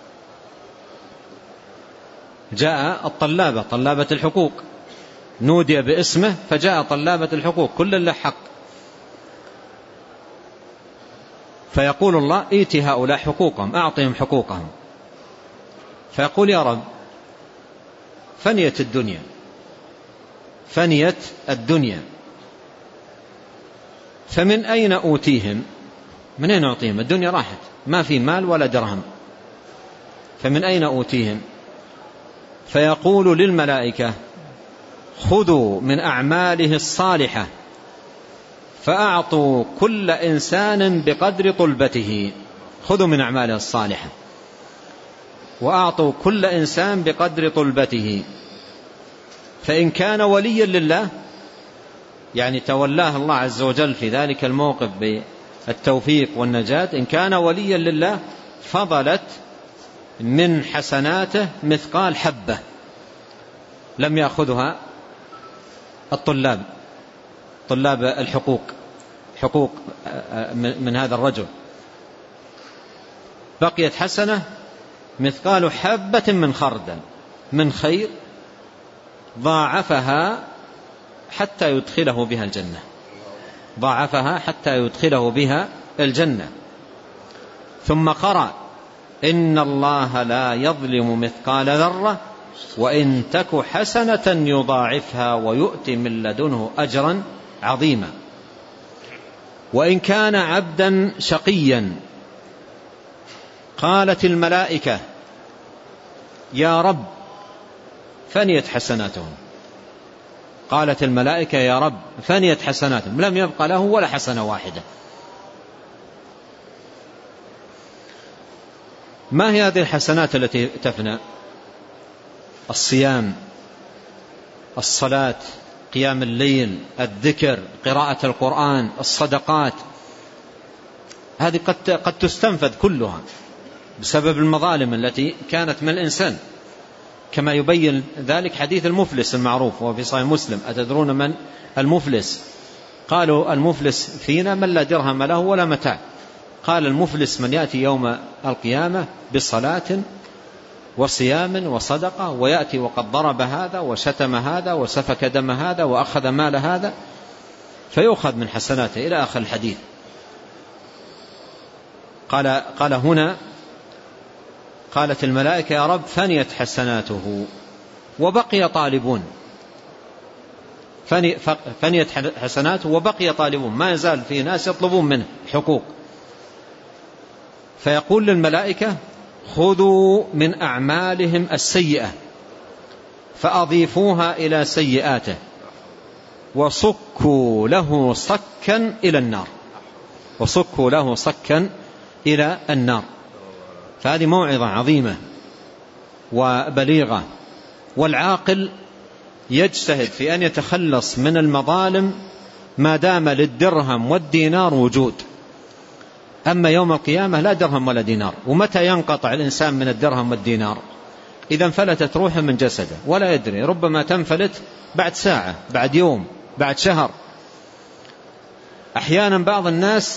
جاء الطلابة طلابة الحقوق، نودي باسمه فجاء طلابة الحقوق كل له حق. فيقول الله ائت هؤلاء حقوقهم، أعطهم حقوقهم. فيقول يا رب فنيت الدنيا، فنيت الدنيا فمن أين أوتيهم؟ من أين أعطيهم؟ الدنيا راحت، ما في مال ولا درهم، فمن أين أوتيهم؟ فيقول للملائكة خذوا من أعماله الصالحة فأعطوا كل إنسان بقدر طلبته. خذوا من أعماله الصالحة وأعطوا كل إنسان بقدر طلبته. فإن كان وليا لله، يعني تولاه الله عز وجل في ذلك الموقف بالتوفيق والنجاة، إن كان وليا لله فضلت من حسناته مثقال حبة لم يأخذها الطلاب طلاب الحقوق حقوق من هذا الرجل. بقيت حسنة مثقال حبة من خردل من خير ضاعفها حتى يدخله بها الجنة، ضاعفها حتى يدخله بها الجنة. ثم قرأ إن الله لا يظلم مثقال ذرة وإن تك حسنة يضاعفها ويؤتي من لدنه أجرا عظيما. وإن كان عبدا شقيا قالت الملائكة يا رب فنيت حسناتهم. قالت الملائكة يا رب فنيت حسناتهم، لم يبقى له ولا حسنة واحدة. ما هي هذه الحسنات التي تفنى؟ الصيام، الصلاة، قيام الليل، الذكر، قراءة القرآن، الصدقات. هذه قد قد تستنفذ كلها بسبب المظالم التي كانت من الإنسان، كما يبين ذلك حديث المفلس المعروف وهو في صحيح مسلم. أتدرون من المفلس؟ قالوا المفلس فينا من لا درهم له ولا متاع. قال المفلس من يأتي يوم القيامة بصلاة وصيام وصدقة ويأتي وقد ضرب هذا وشتم هذا وسفك دم هذا وأخذ مال هذا فيؤخذ من حسناته إلى آخر الحديث. قال, قال هنا قالت الملائكة يا رب فنيت حسناته وبقي طالبون. فنيت حسناته وبقي طالبون، ما يزال في ناس يطلبون منه حقوق. فيقول للملائكة خذوا من أعمالهم السيئة فأضيفوها إلى سيئاته وصكوا له صكا إلى النار، وصكوا له صكا إلى النار. فهذه موعظة عظيمة وبليغة. والعاقل يجتهد في أن يتخلص من المظالم ما دام للدرهم والدينار وجود. أما يوم القيامة لا درهم ولا دينار. ومتى ينقطع الإنسان من الدرهم والدينار؟ إذا انفلتت روحه من جسده ولا يدري، ربما تنفلت بعد ساعة، بعد يوم، بعد شهر. أحيانا بعض الناس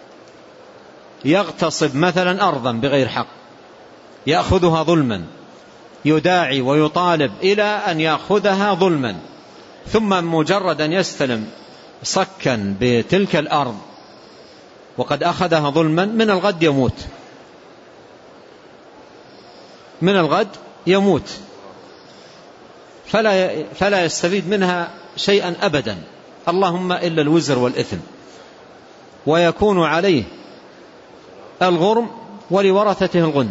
يغتصب مثلا أرضا بغير حق، يأخذها ظلما، يداعي ويطالب إلى أن يأخذها ظلما، ثم مجرد أن يستلم صكا بتلك الأرض وقد أخذها ظلما من الغد يموت، من الغد يموت، فلا فلا يستفيد منها شيئا أبدا، اللهم إلا الوزر والإثم، ويكون عليه الغرم ولورثته الغنم،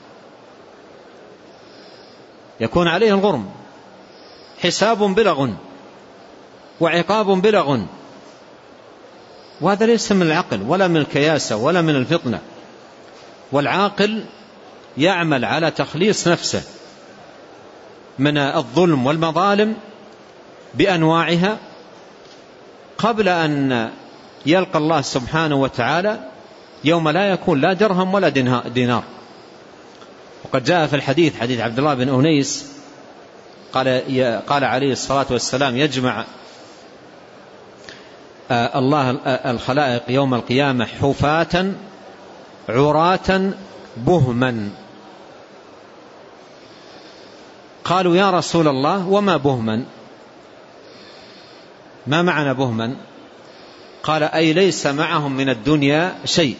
يكون عليه الغرم، حساب بلا غنم وعقاب بلا غنم. وهذا ليس من العقل ولا من الكياسة ولا من الفطنة. والعاقل يعمل على تخليص نفسه من الظلم والمظالم بأنواعها قبل أن يلقى الله سبحانه وتعالى يوم لا يكون لا درهم ولا دينار. وقد جاء في الحديث حديث عبد الله بن أنيس قال, قال عليه الصلاة والسلام: يجمع الله الخلائق يوم القيامة حفاة عراة بهما. قالوا: يا رسول الله وما بهما؟ ما معنى بهما؟ قال: أي ليس معهم من الدنيا شيء.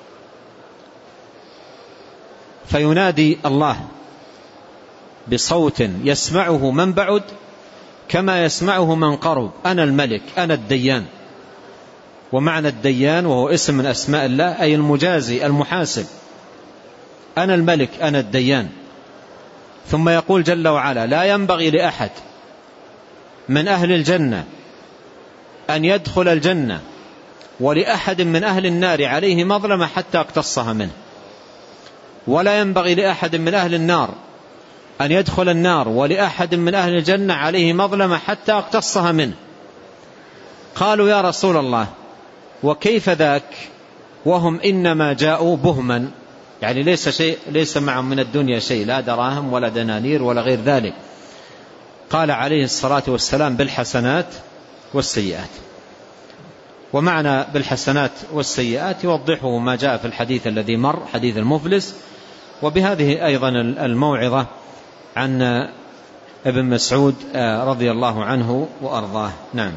فينادي الله بصوت يسمعه من بعد كما يسمعه من قرب: أنا الملك أنا الديان. ومعنى الديان وهو اسم من أسماء الله أي المجازي المحاسب، أنا الملك أنا الديان. ثم يقول جل وعلا: لا ينبغي لأحد من أهل الجنة أن يدخل الجنة ولأحد من أهل النار عليه مظلمة حتى اقتصها منه، ولا ينبغي لأحد من أهل النار أن يدخل النار ولأحد من أهل الجنة عليه مظلمة حتى اقتصها منه. قالوا: يا رسول الله وكيف ذاك وهم إنما جاءوا بهما؟ يعني ليس شيء، ليس معهم من الدنيا شيء، لا دراهم ولا دنانير ولا غير ذلك. قال عليه الصلاة والسلام: بالحسنات والسيئات. ومعنى بالحسنات والسيئات يوضحه ما جاء في الحديث الذي مر، حديث المفلس. وبهذه أيضا الموعظة عن ابن مسعود رضي الله عنه وأرضاه. نعم.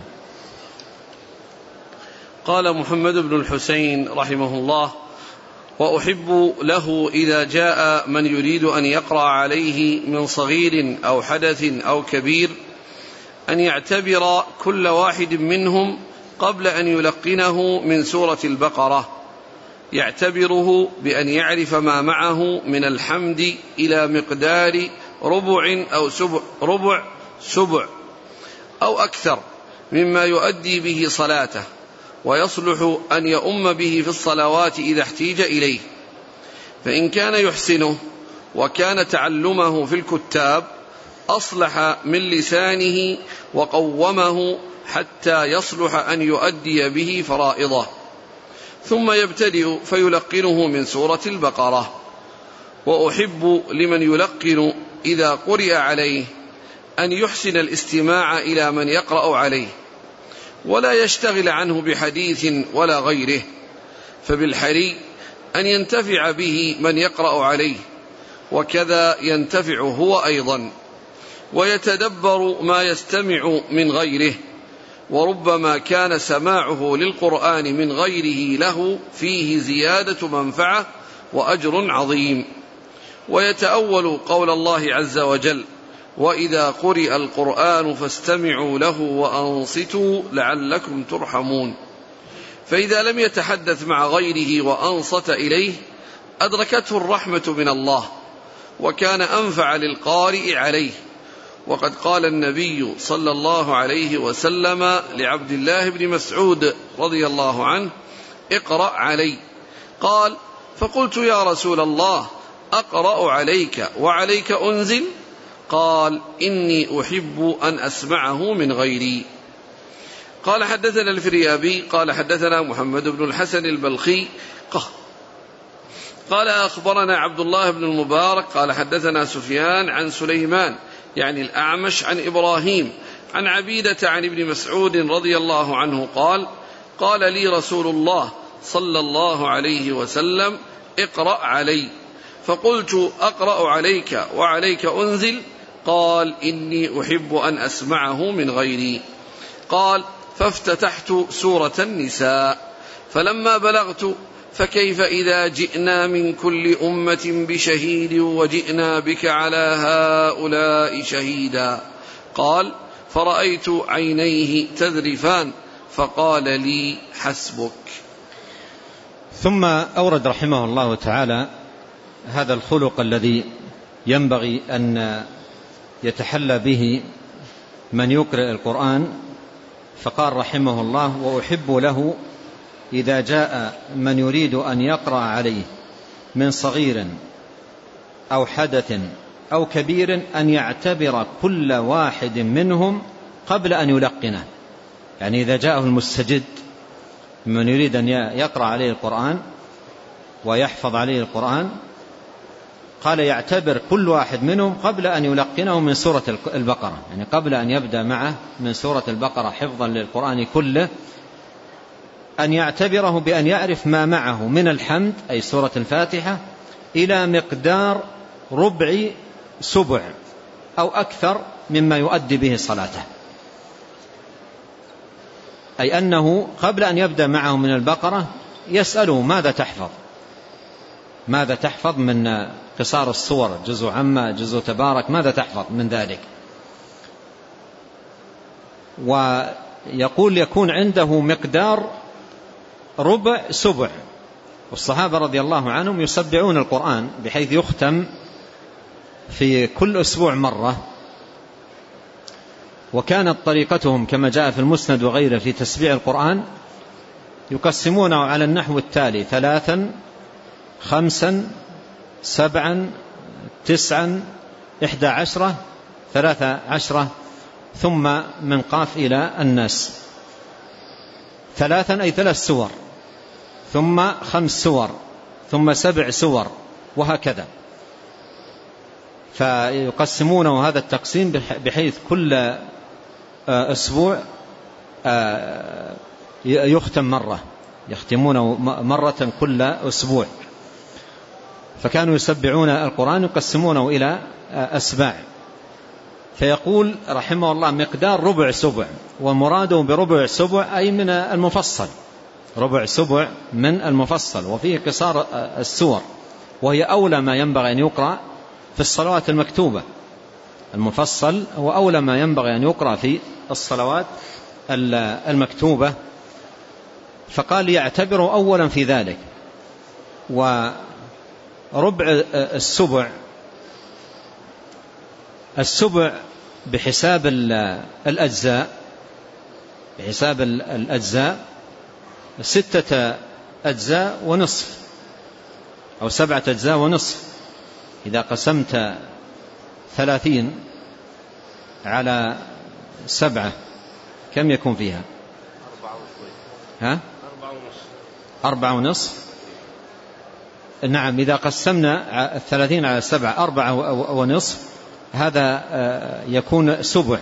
قال محمد بن الحسين رحمه الله: وأحب له إذا جاء من يريد أن يقرأ عليه من صغير أو حدث أو كبير أن يعتبر كل واحد منهم قبل أن يلقنه من سورة البقرة، يعتبره بأن يعرف ما معه من الحمد إلى مقدار ربع أو سبع, ربع سبع أو أكثر مما يؤدي به صلاته، ويصلح أن يؤم به في الصلوات إذا احتيج إليه. فإن كان يحسنه وكان تعلمه في الكتاب أصلح من لسانه وقومه حتى يصلح أن يؤدي به فرائضه، ثم يبتدئ فيلقنه من سورة البقرة. وأحب لمن يلقن إذا قرئ عليه أن يحسن الاستماع إلى من يقرأ عليه، ولا يشتغل عنه بحديث ولا غيره، فبالحري أن ينتفع به من يقرأ عليه، وكذا ينتفع هو أيضا، ويتدبر ما يستمع من غيره. وربما كان سماعه للقرآن من غيره له فيه زيادة منفعة وأجر عظيم. ويتأول قول الله عز وجل: وإذا قرئ القرآن فاستمعوا له وأنصتوا لعلكم ترحمون. فإذا لم يتحدث مع غيره وأنصت إليه أدركته الرحمة من الله، وكان أنفع للقارئ عليه. وقد قال النبي صلى الله عليه وسلم لعبد الله بن مسعود رضي الله عنه: اقرأ علي. قال: فقلت: يا رسول الله أقرأ عليك وعليك أنزل؟ قال: إني أحب أن أسمعه من غيري. قال: حدثنا الفريابي قال حدثنا محمد بن الحسن البلخي قال أخبرنا عبد الله بن المبارك قال حدثنا سفيان عن سليمان يعني الأعمش عن إبراهيم عن عبيدة عن ابن مسعود رضي الله عنه قال: قال لي رسول الله صلى الله عليه وسلم: اقرأ علي. فقلت: أقرأ عليك وعليك أنزل؟ قال: إني أحب أن أسمعه من غيري. قال: فافتتحت سورة النساء، فلما بلغت فكيف إذا جئنا من كل أمة بشهيد وجئنا بك على هؤلاء شهيدا؟ قال: فرأيت عينيه تذرفان فقال لي: حسبك. ثم أورد رحمه الله تعالى هذا الخلق الذي ينبغي أن يتحلى به من يقرأ القرآن، فقال رحمه الله: وأحب له إذا جاء من يريد أن يقرأ عليه من صغير أو حدث أو كبير أن يعتبر كل واحد منهم قبل أن يلقنه. يعني إذا جاءه المستجد من يريد أن يقرأ عليه القرآن ويحفظ عليه القرآن، قال يعتبر كل واحد منهم قبل أن يلقنه من سورة البقرة، يعني قبل أن يبدأ معه من سورة البقرة حفظا للقرآن كله، أن يعتبره بأن يعرف ما معه من الحمد أي سورة الفاتحة إلى مقدار ربع سبع أو أكثر مما يؤدي به صلاته. أي أنه قبل أن يبدأ معه من البقرة يسأله: ماذا تحفظ؟ ماذا تحفظ من قصار الصور، جزء عما، جزء تبارك، ماذا تحفظ من ذلك؟ ويقول يكون عنده مقدار ربع سبع. والصحابة رضي الله عنهم يسبعون القرآن بحيث يختم في كل أسبوع مرة، وكانت طريقتهم كما جاء في المسند وغيره في تسبيع القرآن يقسمونه على النحو التالي: ثلاثا، خمسا، سبعا، تسعا، إحدى عشرة، ثلاثة عشرة، ثم من قاف إلى الناس. ثلاثا أي ثلاث سور، ثم خمس سور، ثم سبع سور، وهكذا. فيقسمونه هذا التقسيم بحيث كل أسبوع يختم مرة، يختمونه مرة كل أسبوع. فكانوا يسبعون القرآن يقسمونه إلى أسباع. فيقول رحمه الله: مقدار ربع سبع، ومراده بربع سبع أي من المفصل، ربع سبع من المفصل، وفيه قصار السور، وهي أولى ما ينبغي أن يقرأ في الصلوات المكتوبة. المفصل هو أولى ما ينبغي أن يقرأ في الصلوات المكتوبة. فقال يعتبر أولا في ذلك. وربع السبع، السبع بحساب الأجزاء، بحساب الأجزاء ستة أجزاء ونصف أو سبعة أجزاء ونصف. إذا قسمت ثلاثين على سبعة كم يكون فيها؟ ها؟ أربعة ونصف. نعم، إذا قسمنا الثلاثين على سبعة أربعة ونصف هذا يكون سبع.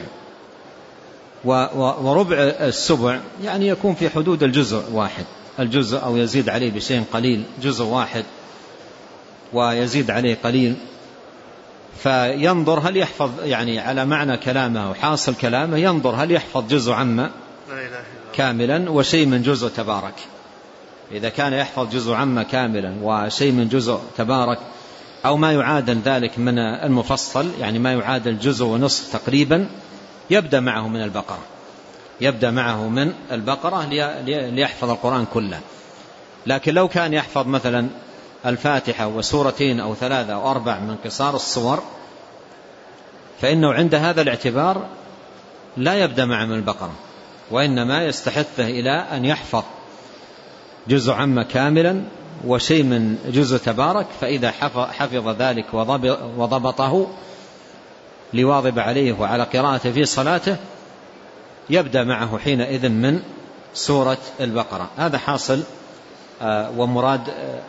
وربع السبع يعني يكون في حدود الجزء واحد، الجزء أو يزيد عليه بشيء قليل، جزء واحد ويزيد عليه قليل. فينظر هل يحفظ، يعني على معنى كلامه وحاصل كلامه، ينظر هل يحفظ جزء عما كاملا وشيء من جزء تبارك. إذا كان يحفظ جزء عما كاملا وشيء من جزء تبارك أو ما يعادل ذلك من المفصل، يعني ما يعادل جزء ونصف تقريبا، يبدأ معه من البقرة، يبدأ معه من البقرة ليحفظ القرآن كله. لكن لو كان يحفظ مثلا الفاتحة وسورتين أو ثلاثة أو أربع من قصار الصور، فإنه عند هذا الاعتبار لا يبدأ معه من البقرة، وإنما يستحثه إلى أن يحفظ جزء عما كاملا وشيء من جزء تبارك. فإذا حفظ ذلك وضبطه لواظب عليه وعلى قراءته في صلاته، يبدأ معه حينئذ من سورة البقرة. هذا حاصل ومراد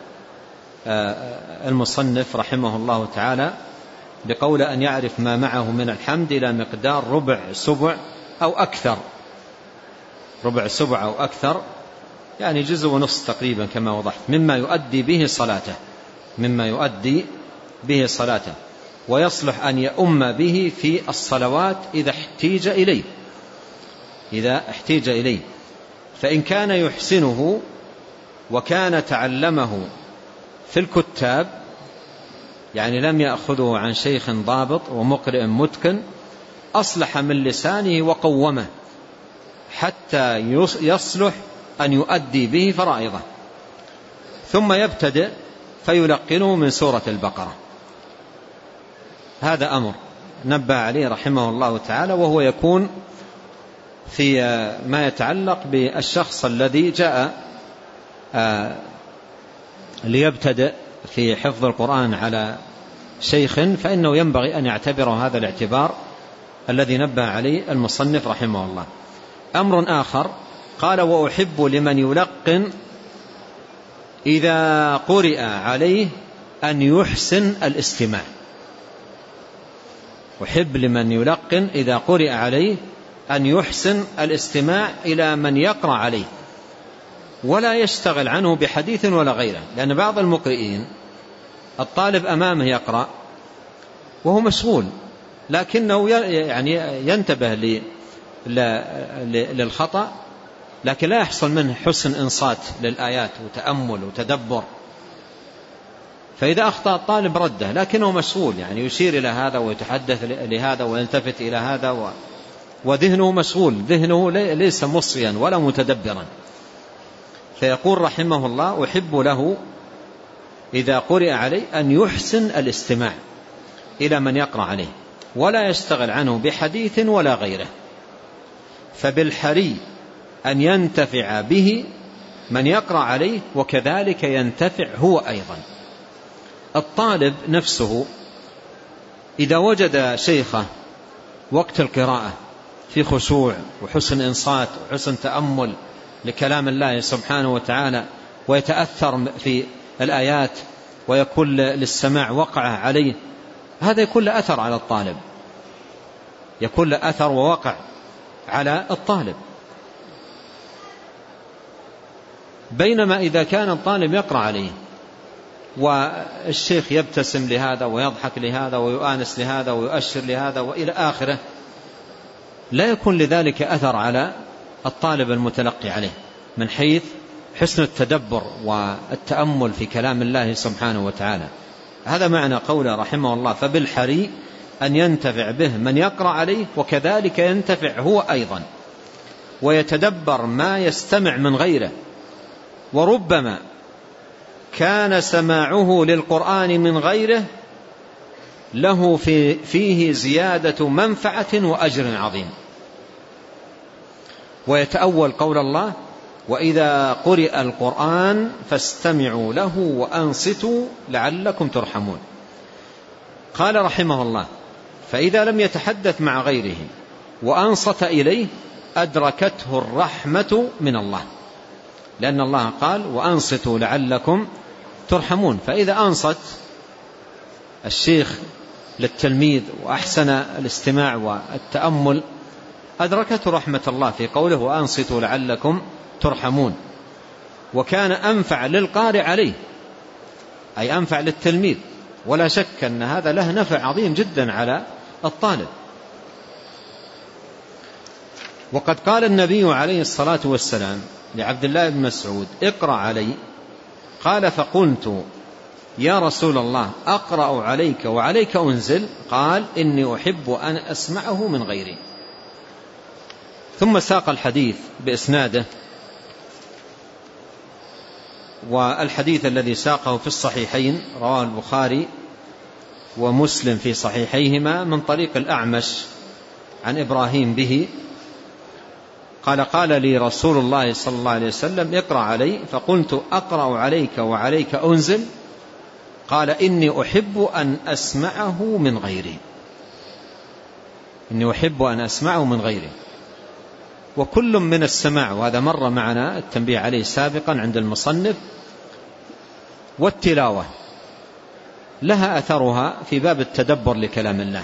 المصنف رحمه الله تعالى بقول أن يعرف ما معه من الحمد إلى مقدار ربع سبع أو أكثر، ربع سبع أو أكثر، يعني جزء ونصف تقريبا كما وضحت، مما يؤدي به صلاته، مما يؤدي به صلاته. ويصلح أن يؤم به في الصلوات إذا احتيج إليه، إذا احتيج إليه. فإن كان يحسنه وكان تعلمه في الكتاب، يعني لم يأخذه عن شيخ ضابط ومقرئ متقن، أصلح من لسانه وقومه حتى يصلح أن يؤدي به فرائضه، ثم يبتدئ فيلقنه من سورة البقرة. هذا أمر نبه عليه رحمه الله تعالى، وهو يكون في ما يتعلق بالشخص الذي جاء ليبتدئ في حفظ القرآن على شيخ، فإنه ينبغي أن يعتبر هذا الاعتبار الذي نبه عليه المصنف رحمه الله. أمر آخر قال: وأحب لمن يلقن إذا قرئ عليه أن يحسن الاستماع. أحب لمن يلقن إذا قرئ عليه أن يحسن الاستماع إلى من يقرأ عليه، ولا يشتغل عنه بحديث ولا غيره. لأن بعض المقرئين الطالب أمامه يقرأ وهو مشغول، لكنه يعني ينتبه للخطأ، لكن لا يحصل منه حسن إنصات للآيات وتأمل وتدبر. فإذا أخطأ الطالب رده، لكنه مشغول، يعني يشير إلى هذا ويتحدث لهذا ويلتفت إلى هذا و... وذهنه مشغول، ذهنه ليس مصيا ولا متدبرا. فيقول رحمه الله: أحب له إذا قرئ عليه أن يحسن الاستماع إلى من يقرأ عليه، ولا يشتغل عنه بحديث ولا غيره، فبالحري أن ينتفع به من يقرأ عليه، وكذلك ينتفع هو أيضا. الطالب نفسه إذا وجد شيخه وقت القراءة في خشوع وحسن إنصات وحسن تأمل لكلام الله سبحانه وتعالى، ويتأثر في الآيات ويكون للسماع وقعه عليه، هذا يكون له أثر على الطالب، يكون له أثر ووقع على الطالب. بينما إذا كان الطالب يقرأ عليه والشيخ يبتسم لهذا ويضحك لهذا ويؤانس لهذا ويؤشر لهذا وإلى آخره، لا يكون لذلك أثر على الطالب المتلقي عليه من حيث حسن التدبر والتأمل في كلام الله سبحانه وتعالى. هذا معنى قوله رحمه الله: فبالحري أن ينتفع به من يقرأ عليه، وكذلك ينتفع هو أيضا، ويتدبر ما يستمع من غيره. وربما كان سماعه للقرآن من غيره له في فيه زيادة منفعة وأجر عظيم. ويتأول قول الله: وإذا قرئ القرآن فاستمعوا له وأنصتوا لعلكم ترحمون. قال رحمه الله: فإذا لم يتحدث مع غيره وأنصت إليه أدركته الرحمة من الله، لأن الله قال: وأنصتوا لعلكم ترحمون. فإذا أنصت الشيخ للتلميذ وأحسن الاستماع والتأمل أدركته رحمة الله في قوله: وأنصتوا لعلكم ترحمون. وكان أنفع للقارئ عليه، أي أنفع للتلميذ، ولا شك أن هذا له نفع عظيم جدا على الطالب. وقد قال النبي عليه الصلاة والسلام لعبد الله بن مسعود: اقرأ علي. قال: فقلت يا رسول الله أقرأ عليك وعليك أنزل؟ قال: إني أحب أن أسمعه من غيري. ثم ساق الحديث بإسناده، والحديث الذي ساقه في الصحيحين رواه البخاري ومسلم في صحيحيهما من طريق الأعمش عن إبراهيم به قال: قال لي رسول الله صلى الله عليه وسلم: اقرأ علي. فقلت: أقرأ عليك وعليك أنزل؟ قال: إني أحب أن أسمعه من غيري. إني أحب أن أسمعه من غيري. وكل من السماع، وهذا مر معنا التنبيه عليه سابقا عند المصنف، والتلاوة لها أثرها في باب التدبر لكلام الله.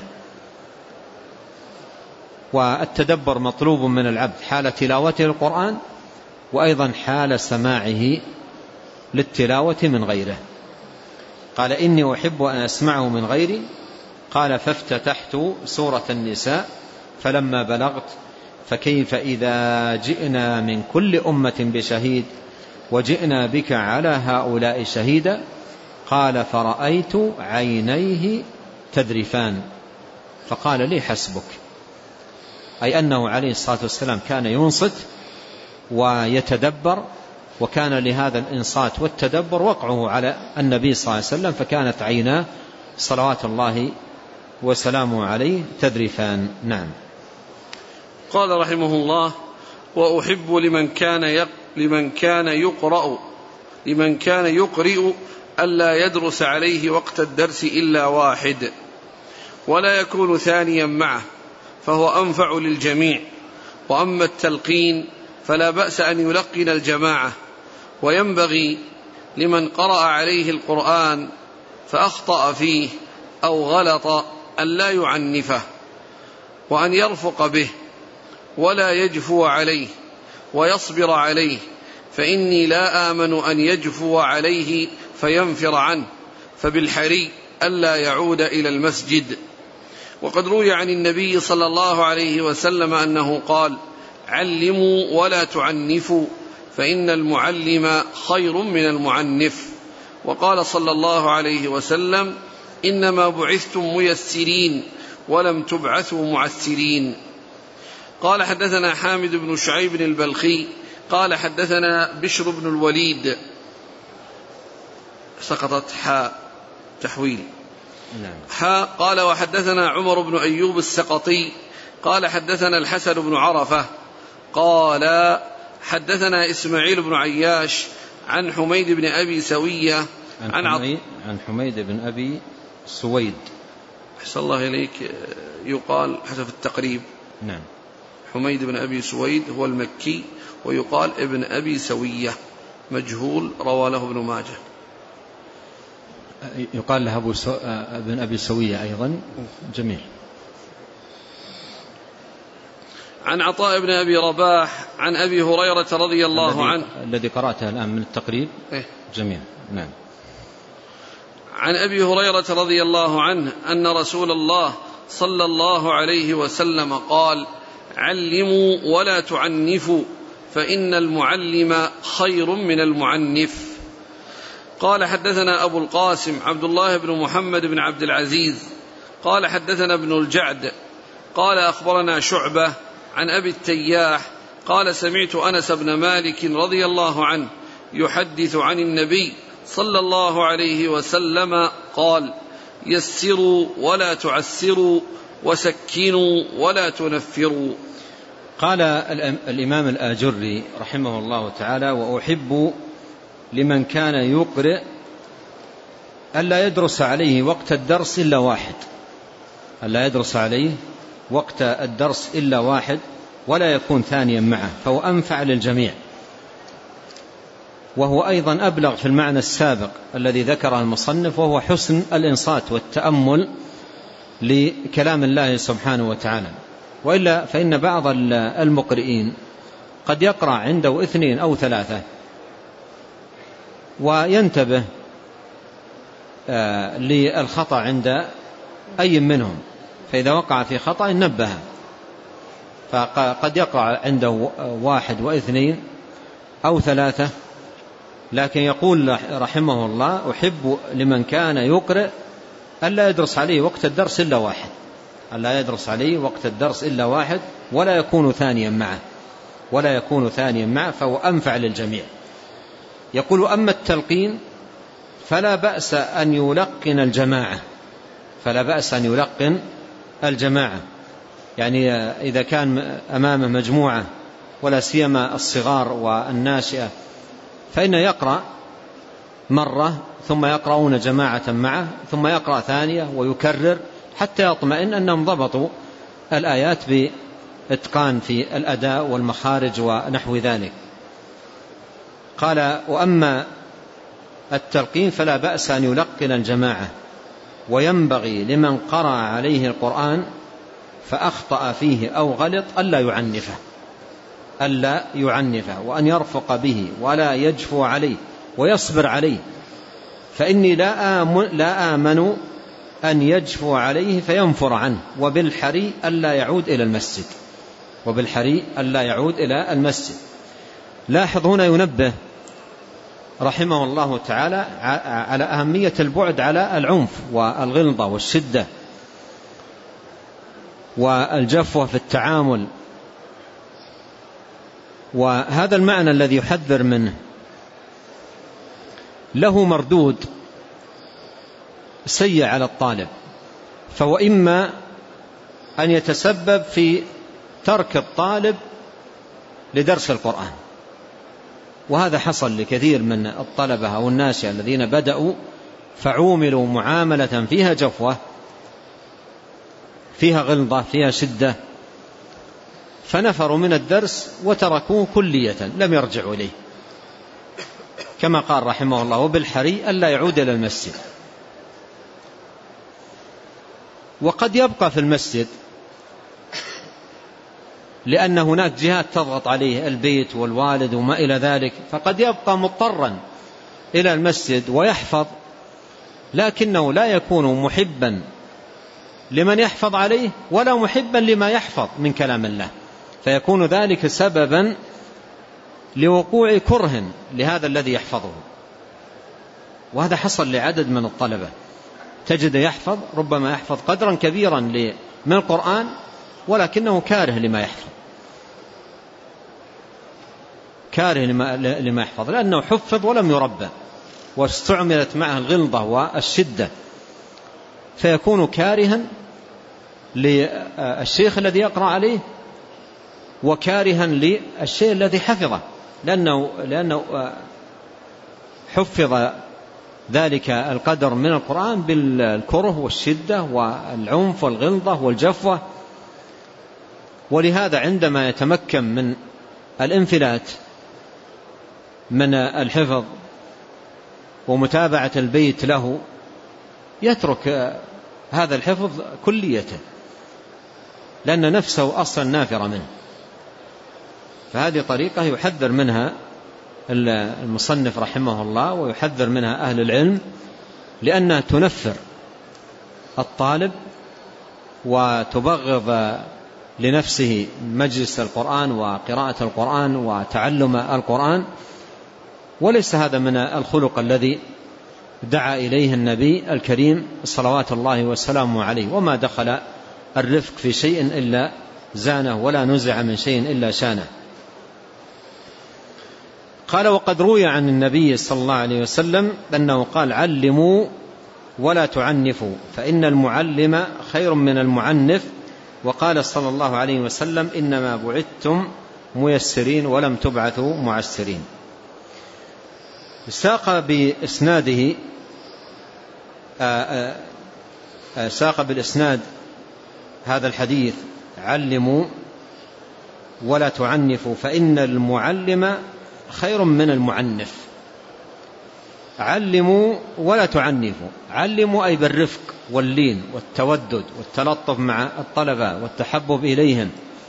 والتدبر مطلوب من العبد حال تلاوته القرآن، وأيضا حال سماعه للتلاوة من غيره. قال: إني أحب أن أسمعه من غيري. قال: فافتتحت سورة النساء فلما بلغت: فكيف إذا جئنا من كل أمة بشهيد وجئنا بك على هؤلاء شهيدا. قال فرأيت عينيه تذرفان فقال لي حسبك، أي أنه عليه الصلاة والسلام كان ينصت ويتدبر، وكان لهذا الإنصات والتدبر وقعه على النبي صلى الله عليه وسلم، فكانت عيناه صلوات الله وسلامه عليه تذرفان. نعم. قال رحمه الله: وأحب لمن كان يق... لمن كان يقرأ لمن كان يقرئ ألا يدرس عليه وقت الدرس إلا واحد ولا يكون ثانيا معه، فهو أنفع للجميع. وأما التلقين فلا بأس أن يلقن الجماعة، وينبغي لمن قرأ عليه القرآن فأخطأ فيه أو غلط أن لا يعنفه، وأن يرفق به ولا يجفو عليه ويصبر عليه، فإني لا آمن أن يجفو عليه فينفر عنه، فبالحري ألا يعود إلى المسجد. وقد روي عن النبي صلى الله عليه وسلم أنه قال: علموا ولا تعنفوا، فإن المعلم خير من المعنف. وقال صلى الله عليه وسلم: إنما بعثتم ميسرين ولم تبعثوا معسرين. قال حدثنا حامد بن شعيب البلخي قال حدثنا بشر بن الوليد، سقطت حاء تحويل حاء. قال وحدثنا عمر بن أيوب السقطي قال حدثنا الحسن بن عرفة قال حدثنا إسماعيل بن عياش عن حميد بن أبي سوية عن, عن, حميد عن حميد بن أبي سويد. أحسن الله إليك، يقال حسب التقريب نعم حميد بن أبي سويد هو المكي، ويقال ابن أبي سوية مجهول، روى له ابن ماجه. يقال له أبو سو... ابن أبي سوية أيضا جميع. عن عطاء بن أبي رباح عن أبي هريرة رضي الله الذي... عنه الذي قرأته الآن من التقريب إيه؟ جميع. نعم. عن أبي هريرة رضي الله عنه أن رسول الله صلى الله عليه وسلم قال: علموا ولا تعنفوا، فإن المعلم خير من المعنف. قال حدثنا أبو القاسم عبد الله بن محمد بن عبد العزيز قال حدثنا ابن الجعد قال أخبرنا شعبة عن أبي التياح قال سمعت أنس بن مالك رضي الله عنه يحدث عن النبي صلى الله عليه وسلم قال: يسروا ولا تعسروا وسكنوا ولا تنفروا. قال الإمام الآجري رحمه الله تعالى: وأحب لمن كان يقرئ ألا يدرس عليه وقت الدرس إلا واحد ألا يدرس عليه وقت الدرس إلا واحد ولا يكون ثانيا معه، فهو أنفع للجميع، وهو أيضا أبلغ في المعنى السابق الذي ذكره المصنف، وهو حسن الإنصات والتأمل لكلام الله سبحانه وتعالى. وإلا فإن بعض المقرئين قد يقرأ عنده اثنين أو ثلاثة وينتبه للخطأ عند أي منهم، فإذا وقع في خطأ نبه. فقد يقع عنده واحد واثنين أو ثلاثة، لكن يقول رحمه الله: أحب لمن كان يقرأ ألا يدرس عليه وقت الدرس إلا واحد ألا يدرس عليه وقت الدرس إلا واحد ولا يكون ثانيا معه ولا يكون ثانيا معه فهو أنفع للجميع. يقول: أما التلقين فلا بأس أن يلقن الجماعة فلا بأس أن يلقن الجماعة يعني إذا كان أمامه مجموعة ولا سيما الصغار والناشئة، فإنه يقرأ مرة ثم يقرؤون جماعة معه ثم يقرأ ثانية ويكرر حتى يطمئن أنهم ضبطوا الآيات بإتقان في الأداء والمخارج ونحو ذلك. قال: وأما التلقين فلا بأس أن يلقن الجماعة، وينبغي لمن قرأ عليه القرآن فأخطأ فيه أو غلط ألا يعنفه ألا يعنفه وأن يرفق به ولا يجفو عليه ويصبر عليه، فإني لا آمن, لا آمن أن يجفو عليه فينفر عنه، وبالحري ألا يعود إلى المسجد وبالحري ألا يعود إلى المسجد. لاحظ هنا ينبه رحمه الله تعالى على أهمية البعد على العنف والغلظة والشدة والجفوة في التعامل. وهذا المعنى الذي يحذر منه له مردود سيء على الطالب، فهو إما أن يتسبب في ترك الطالب لدرس القرآن، وهذا حصل لكثير من الطلبة أو الناس الذين بدأوا فعوملوا معاملة فيها جفوة فيها غلظة فيها شدة، فنفروا من الدرس وتركوه كلية لم يرجعوا إليه، كما قال رحمه الله: وبالحري ألا يعود إلى المسجد. وقد يبقى في المسجد لأن هناك جهات تضغط عليه، البيت والوالد وما إلى ذلك، فقد يبقى مضطرا إلى المسجد ويحفظ، لكنه لا يكون محبا لمن يحفظ عليه ولا محبا لما يحفظ من كلام الله، فيكون ذلك سببا لوقوع كره لهذا الذي يحفظه. وهذا حصل لعدد من الطلبة، تجد يحفظ ربما يحفظ قدرا كبيرا من القرآن ولكنه كاره لما يحفظ، كاره لما يحفظ لأنه حفظ ولم يربى واستعملت معه الغلظة والشدة، فيكون كارها للشيخ الذي يقرأ عليه وكارها للشيء الذي حفظه، لأنه, لأنه حفظ ذلك القدر من القرآن بالكره والشدة والعنف والغلظة والجفوة. ولهذا عندما يتمكن من الانفلات من الحفظ ومتابعة البيت له يترك هذا الحفظ كليته، لأن نفسه أصلا نافرة منه. فهذه طريقة يحذر منها المصنف رحمه الله ويحذر منها أهل العلم، لأنها تنفر الطالب وتبغض لنفسه مجلس القرآن وقراءة القرآن وتعلم القرآن، وليس هذا من الخلق الذي دعا إليه النبي الكريم صلوات الله وسلامه عليه. وما دخل الرفق في شيء إلا زانه ولا نزع من شيء إلا شانه. قال: وقد روي عن النبي صلى الله عليه وسلم أنه قال: علموا ولا تعنفوا فإن المعلم خير من المعنف. وقال صلى الله عليه وسلم: إنما بعثتم ميسرين ولم تبعثوا معسرين. ساق بإسناده ساق بالإسناد هذا الحديث: علموا ولا تعنفوا فإن المعلم خير من المعنف. علموا ولا تعنفوا، علموا أي بالرفق واللين والتودد والتلطف مع الطلبة والتحبب إليهم،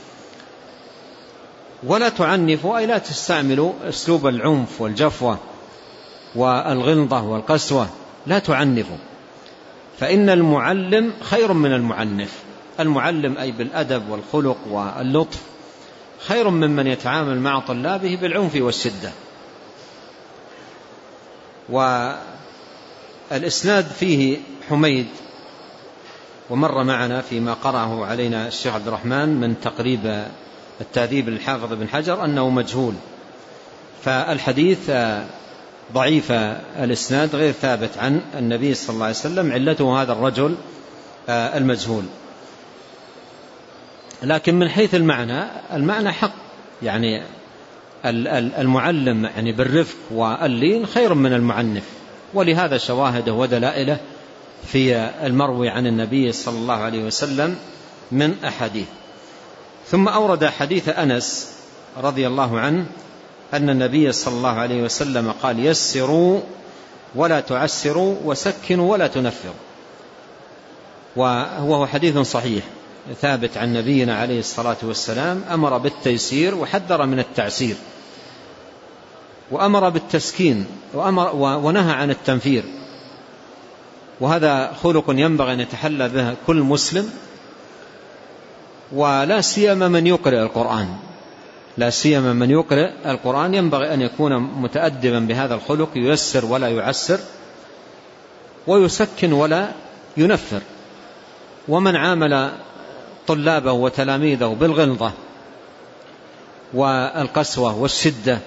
ولا تعنفوا أي لا تستعملوا أسلوب العنف والجفوة والغلظة والقسوة، لا تعنفوا. فإن المعلم خير من المعنف، المعلم أي بالأدب والخلق واللطف خير ممن يتعامل مع طلابه بالعنف والشدة. والإسناد فيه حميد، ومر معنا فيما قرأه علينا الشيخ عبد الرحمن من تقريب التهذيب للحافظ بن حجر أنه مجهول، فالحديث ضعيف الإسناد غير ثابت عن النبي صلى الله عليه وسلم، علته هذا الرجل المجهول. لكن من حيث المعنى المعنى حق، يعني المعلم يعني بالرفق واللين خير من المعنف، ولهذا شواهده ودلائله في المروي عن النبي صلى الله عليه وسلم من أحاديث. ثم أورد حديث أنس رضي الله عنه أن النبي صلى الله عليه وسلم قال: يسروا ولا تعسروا وسكنوا ولا تنفروا. وهو حديث صحيح ثابت عن نبينا عليه الصلاة والسلام، أمر بالتيسير وحذر من التعسير، وأمر بالتسكين وأمر ونهى عن التنفير. وهذا خلق ينبغي أن يتحلى به كل مسلم، ولا سيما من يقرأ القرآن، لا سيما من يقرأ القرآن ينبغي أن يكون متأدبا بهذا الخلق، ييسر ولا يعسر، ويسكن ولا ينفر. ومن عامل طلابه وتلاميذه بالغلظة والقسوة والشدة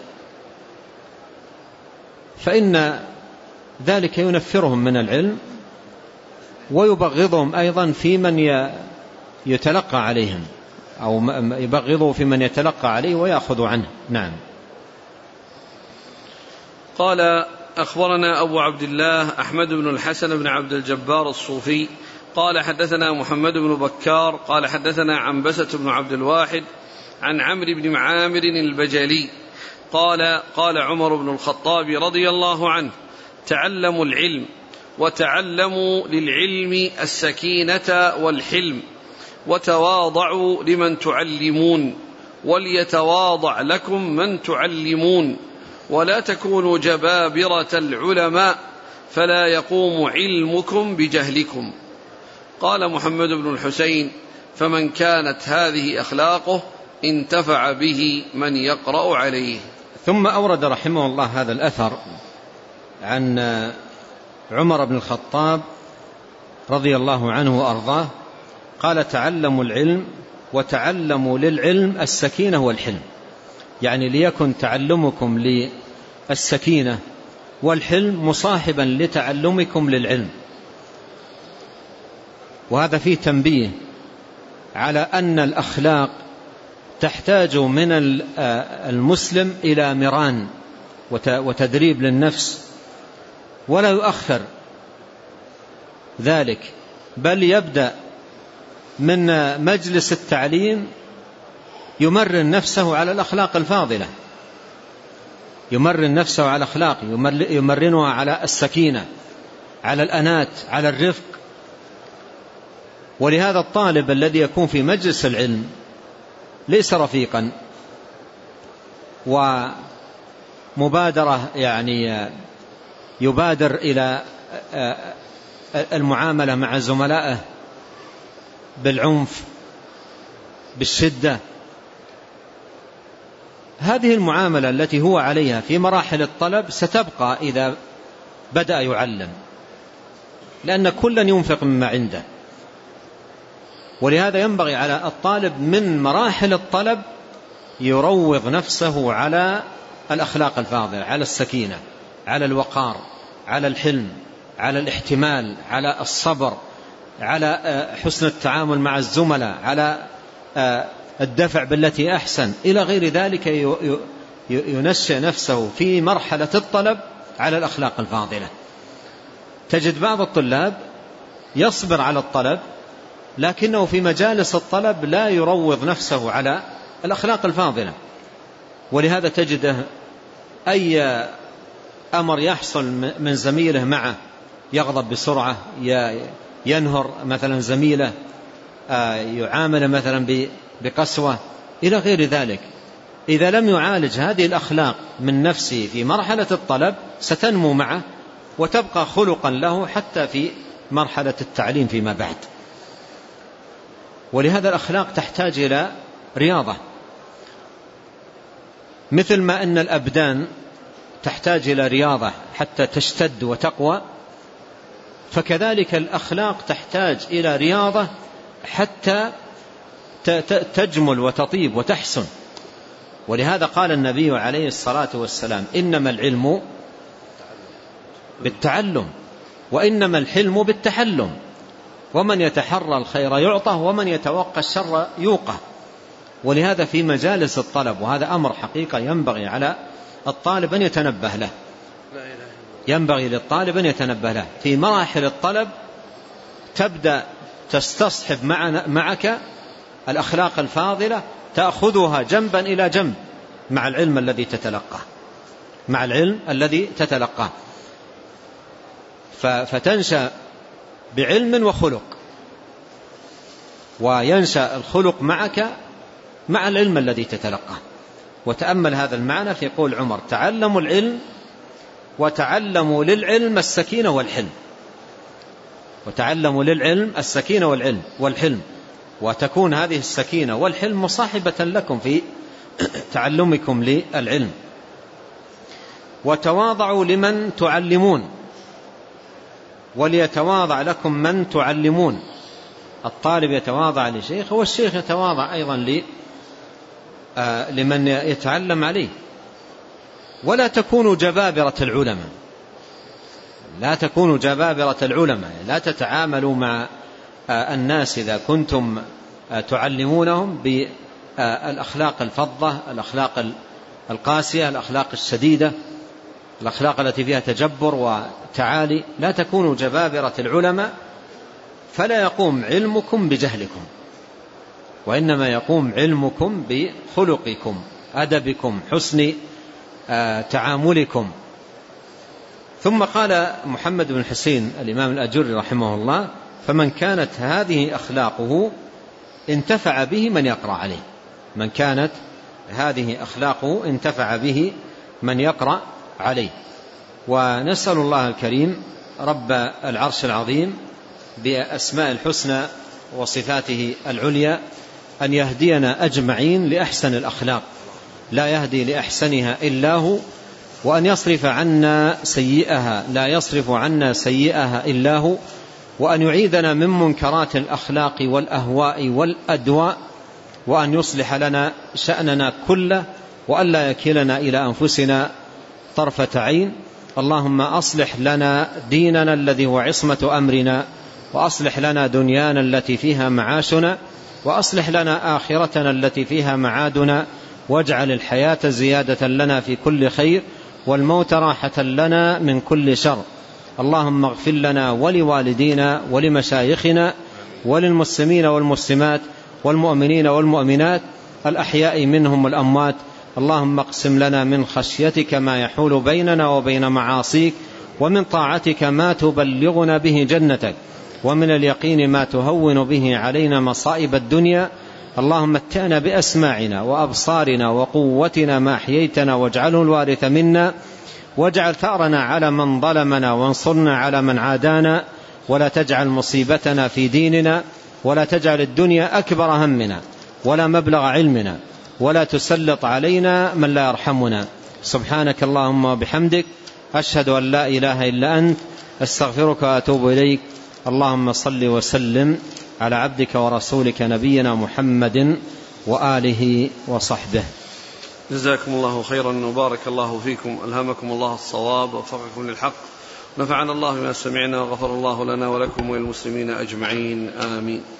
فإن ذلك ينفرهم من العلم ويبغضهم أيضا في من يتلقى عليهم، أو يبغضه في من يتلقى عليه ويأخذ عنه. نعم. قال: أخبرنا أبو عبد الله أحمد بن الحسن بن عبد الجبار الصوفي قال: حدثنا محمد بن بكار قال: حدثنا عنبسة بن عبد الواحد عن عمرو بن عامر البجلي قال: قال عمر بن الخطاب رضي الله عنه: تعلموا العلم وتعلموا للعلم السكينة والحلم، وتواضعوا لمن تعلمون، وليتواضع لكم من تعلمون، ولا تكونوا جبابرة العلماء فلا يقوم علمكم بجهلكم. قال محمد بن الحسين: فمن كانت هذه أخلاقه انتفع به من يقرأ عليه. ثم أورد رحمه الله هذا الأثر عن عمر بن الخطاب رضي الله عنه وأرضاه قال: تعلموا العلم وتعلموا للعلم السكينة والحلم، يعني ليكن تعلمكم للسكينة والحلم مصاحبا لتعلمكم للعلم. وهذا فيه تنبيه على أن الأخلاق تحتاج من المسلم إلى مران وتدريب للنفس، ولا يؤخر ذلك، بل يبدأ من مجلس التعليم يمرن نفسه على الأخلاق الفاضلة، يمرن نفسه على الأخلاق، يمرنها على السكينة، على الأنات، على الرفق. ولهذا الطالب الذي يكون في مجلس العلم ليس رفيقا ومبادرة، يعني يبادر إلى المعاملة مع زملائه بالعنف بالشدة، هذه المعاملة التي هو عليها في مراحل الطلب ستبقى إذا بدأ يعلم، لأن كلا ينفق مما عنده. ولهذا ينبغي على الطالب من مراحل الطلب يروض نفسه على الأخلاق الفاضلة، على السكينة، على الوقار، على الحلم، على الاحتمال، على الصبر، على حسن التعامل مع الزملاء، على الدفع بالتي أحسن، إلى غير ذلك. ينشئ نفسه في مرحلة الطلب على الأخلاق الفاضلة. تجد بعض الطلاب يصبر على الطلب لكنه في مجالس الطلب لا يروض نفسه على الأخلاق الفاضلة، ولهذا تجده أي أمر يحصل من زميله معه يغضب بسرعة، ينهر مثلا زميله، يعامل مثلا بقسوة، إلى غير ذلك. إذا لم يعالج هذه الأخلاق من نفسه في مرحلة الطلب ستنمو معه وتبقى خلقا له حتى في مرحلة التعليم فيما بعد. ولهذا الأخلاق تحتاج إلى رياضة، مثل ما أن الأبدان تحتاج إلى رياضة حتى تشتد وتقوى، فكذلك الأخلاق تحتاج إلى رياضة حتى تجمل وتطيب وتحسن. ولهذا قال النبي عليه الصلاة والسلام: إنما العلم بالتعلم وإنما الحلم بالتحلم، ومن يتحرى الخير يعطه ومن يتوقى الشر يوقه. ولهذا في مجالس الطلب، وهذا أمر حقيقة ينبغي على الطالب أن يتنبه له، ينبغي للطالب أن يتنبه له في مراحل الطلب، تبدأ تستصحب معك الأخلاق الفاضلة، تأخذها جنبا إلى جنب مع العلم الذي تتلقاه، مع العلم الذي تتلقاه، فتنشأ بعلم وخلق، وينشأ الخلق معك مع العلم الذي تتلقاه. وتأمل هذا المعنى في قول عمر: تعلموا العلم وتعلموا للعلم السكينة والحلم، وتعلموا للعلم السكينة والعلم والحلم، وتكون هذه السكينة والحلم مصاحبة لكم في تعلمكم للعلم. وتواضعوا لمن تعلمون وليتواضع لكم من تعلمون. الطالب يتواضع لشيخ والشيخ يتواضع أيضا لمن يتعلم عليه. ولا تكونوا جبابرة العلماء، لا تكونوا جبابرة العلماء، لا تتعاملوا مع الناس إذا كنتم تعلمونهم بالأخلاق الفظة، الأخلاق القاسية، الأخلاق الشديدة، الأخلاق التي فيها تجبر وتعالي. لا تكونوا جبابرة العلماء، فلا يقوم علمكم بجهلكم، وإنما يقوم علمكم بخلقكم، أدبكم، حسن تعاملكم. ثم قال محمد بن حسين الإمام الأجري رحمه الله: فمن كانت هذه أخلاقه انتفع به من يقرأ عليه. من كانت هذه أخلاقه انتفع به من يقرأ عليه. ونسأل الله الكريم رب العرش العظيم بأسماء الحسنى وصفاته العليا أن يهدينا أجمعين لأحسن الأخلاق، لا يهدي لأحسنها إلا هو، وأن يصرف عنا سيئها، لا يصرف عنا سيئها إلا هو، وأن يعيذنا من منكرات الأخلاق والأهواء والأدواء، وأن يصلح لنا شأننا كله، وأن لا يكلنا إلى أنفسنا طرفة عين. اللهم أصلح لنا ديننا الذي هو عصمة أمرنا، وأصلح لنا دنيانا التي فيها معاشنا، وأصلح لنا آخرتنا التي فيها معادنا، واجعل الحياة زيادة لنا في كل خير، والموت راحة لنا من كل شر. اللهم اغفر لنا ولوالدينا ولمشايخنا وللمسلمين والمسلمات والمؤمنين والمؤمنات الأحياء منهم والأموات. اللهم اقسم لنا من خشيتك ما يحول بيننا وبين معاصيك، ومن طاعتك ما تبلغنا به جنتك، ومن اليقين ما تهون به علينا مصائب الدنيا. اللهم متعنا بأسماعنا وأبصارنا وقوتنا ما أحييتنا، واجعله الوارث منا، واجعل ثأرنا على من ظلمنا، وانصرنا على من عادانا، ولا تجعل مصيبتنا في ديننا، ولا تجعل الدنيا أكبر همنا ولا مبلغ علمنا، ولا تسلط علينا من لا يرحمنا. سبحانك اللهم وبحمدك، أشهد أن لا إله إلا أنت، أستغفرك وأتوب إليك. اللهم صل وسلم على عبدك ورسولك نبينا محمد وآله وصحبه. جزاكم الله خيرا وبارك الله فيكم، ألهمكم الله الصواب ووفقكم للحق، نفعنا الله بما سمعنا، وغفر الله لنا ولكم وللمسلمين أجمعين، آمين.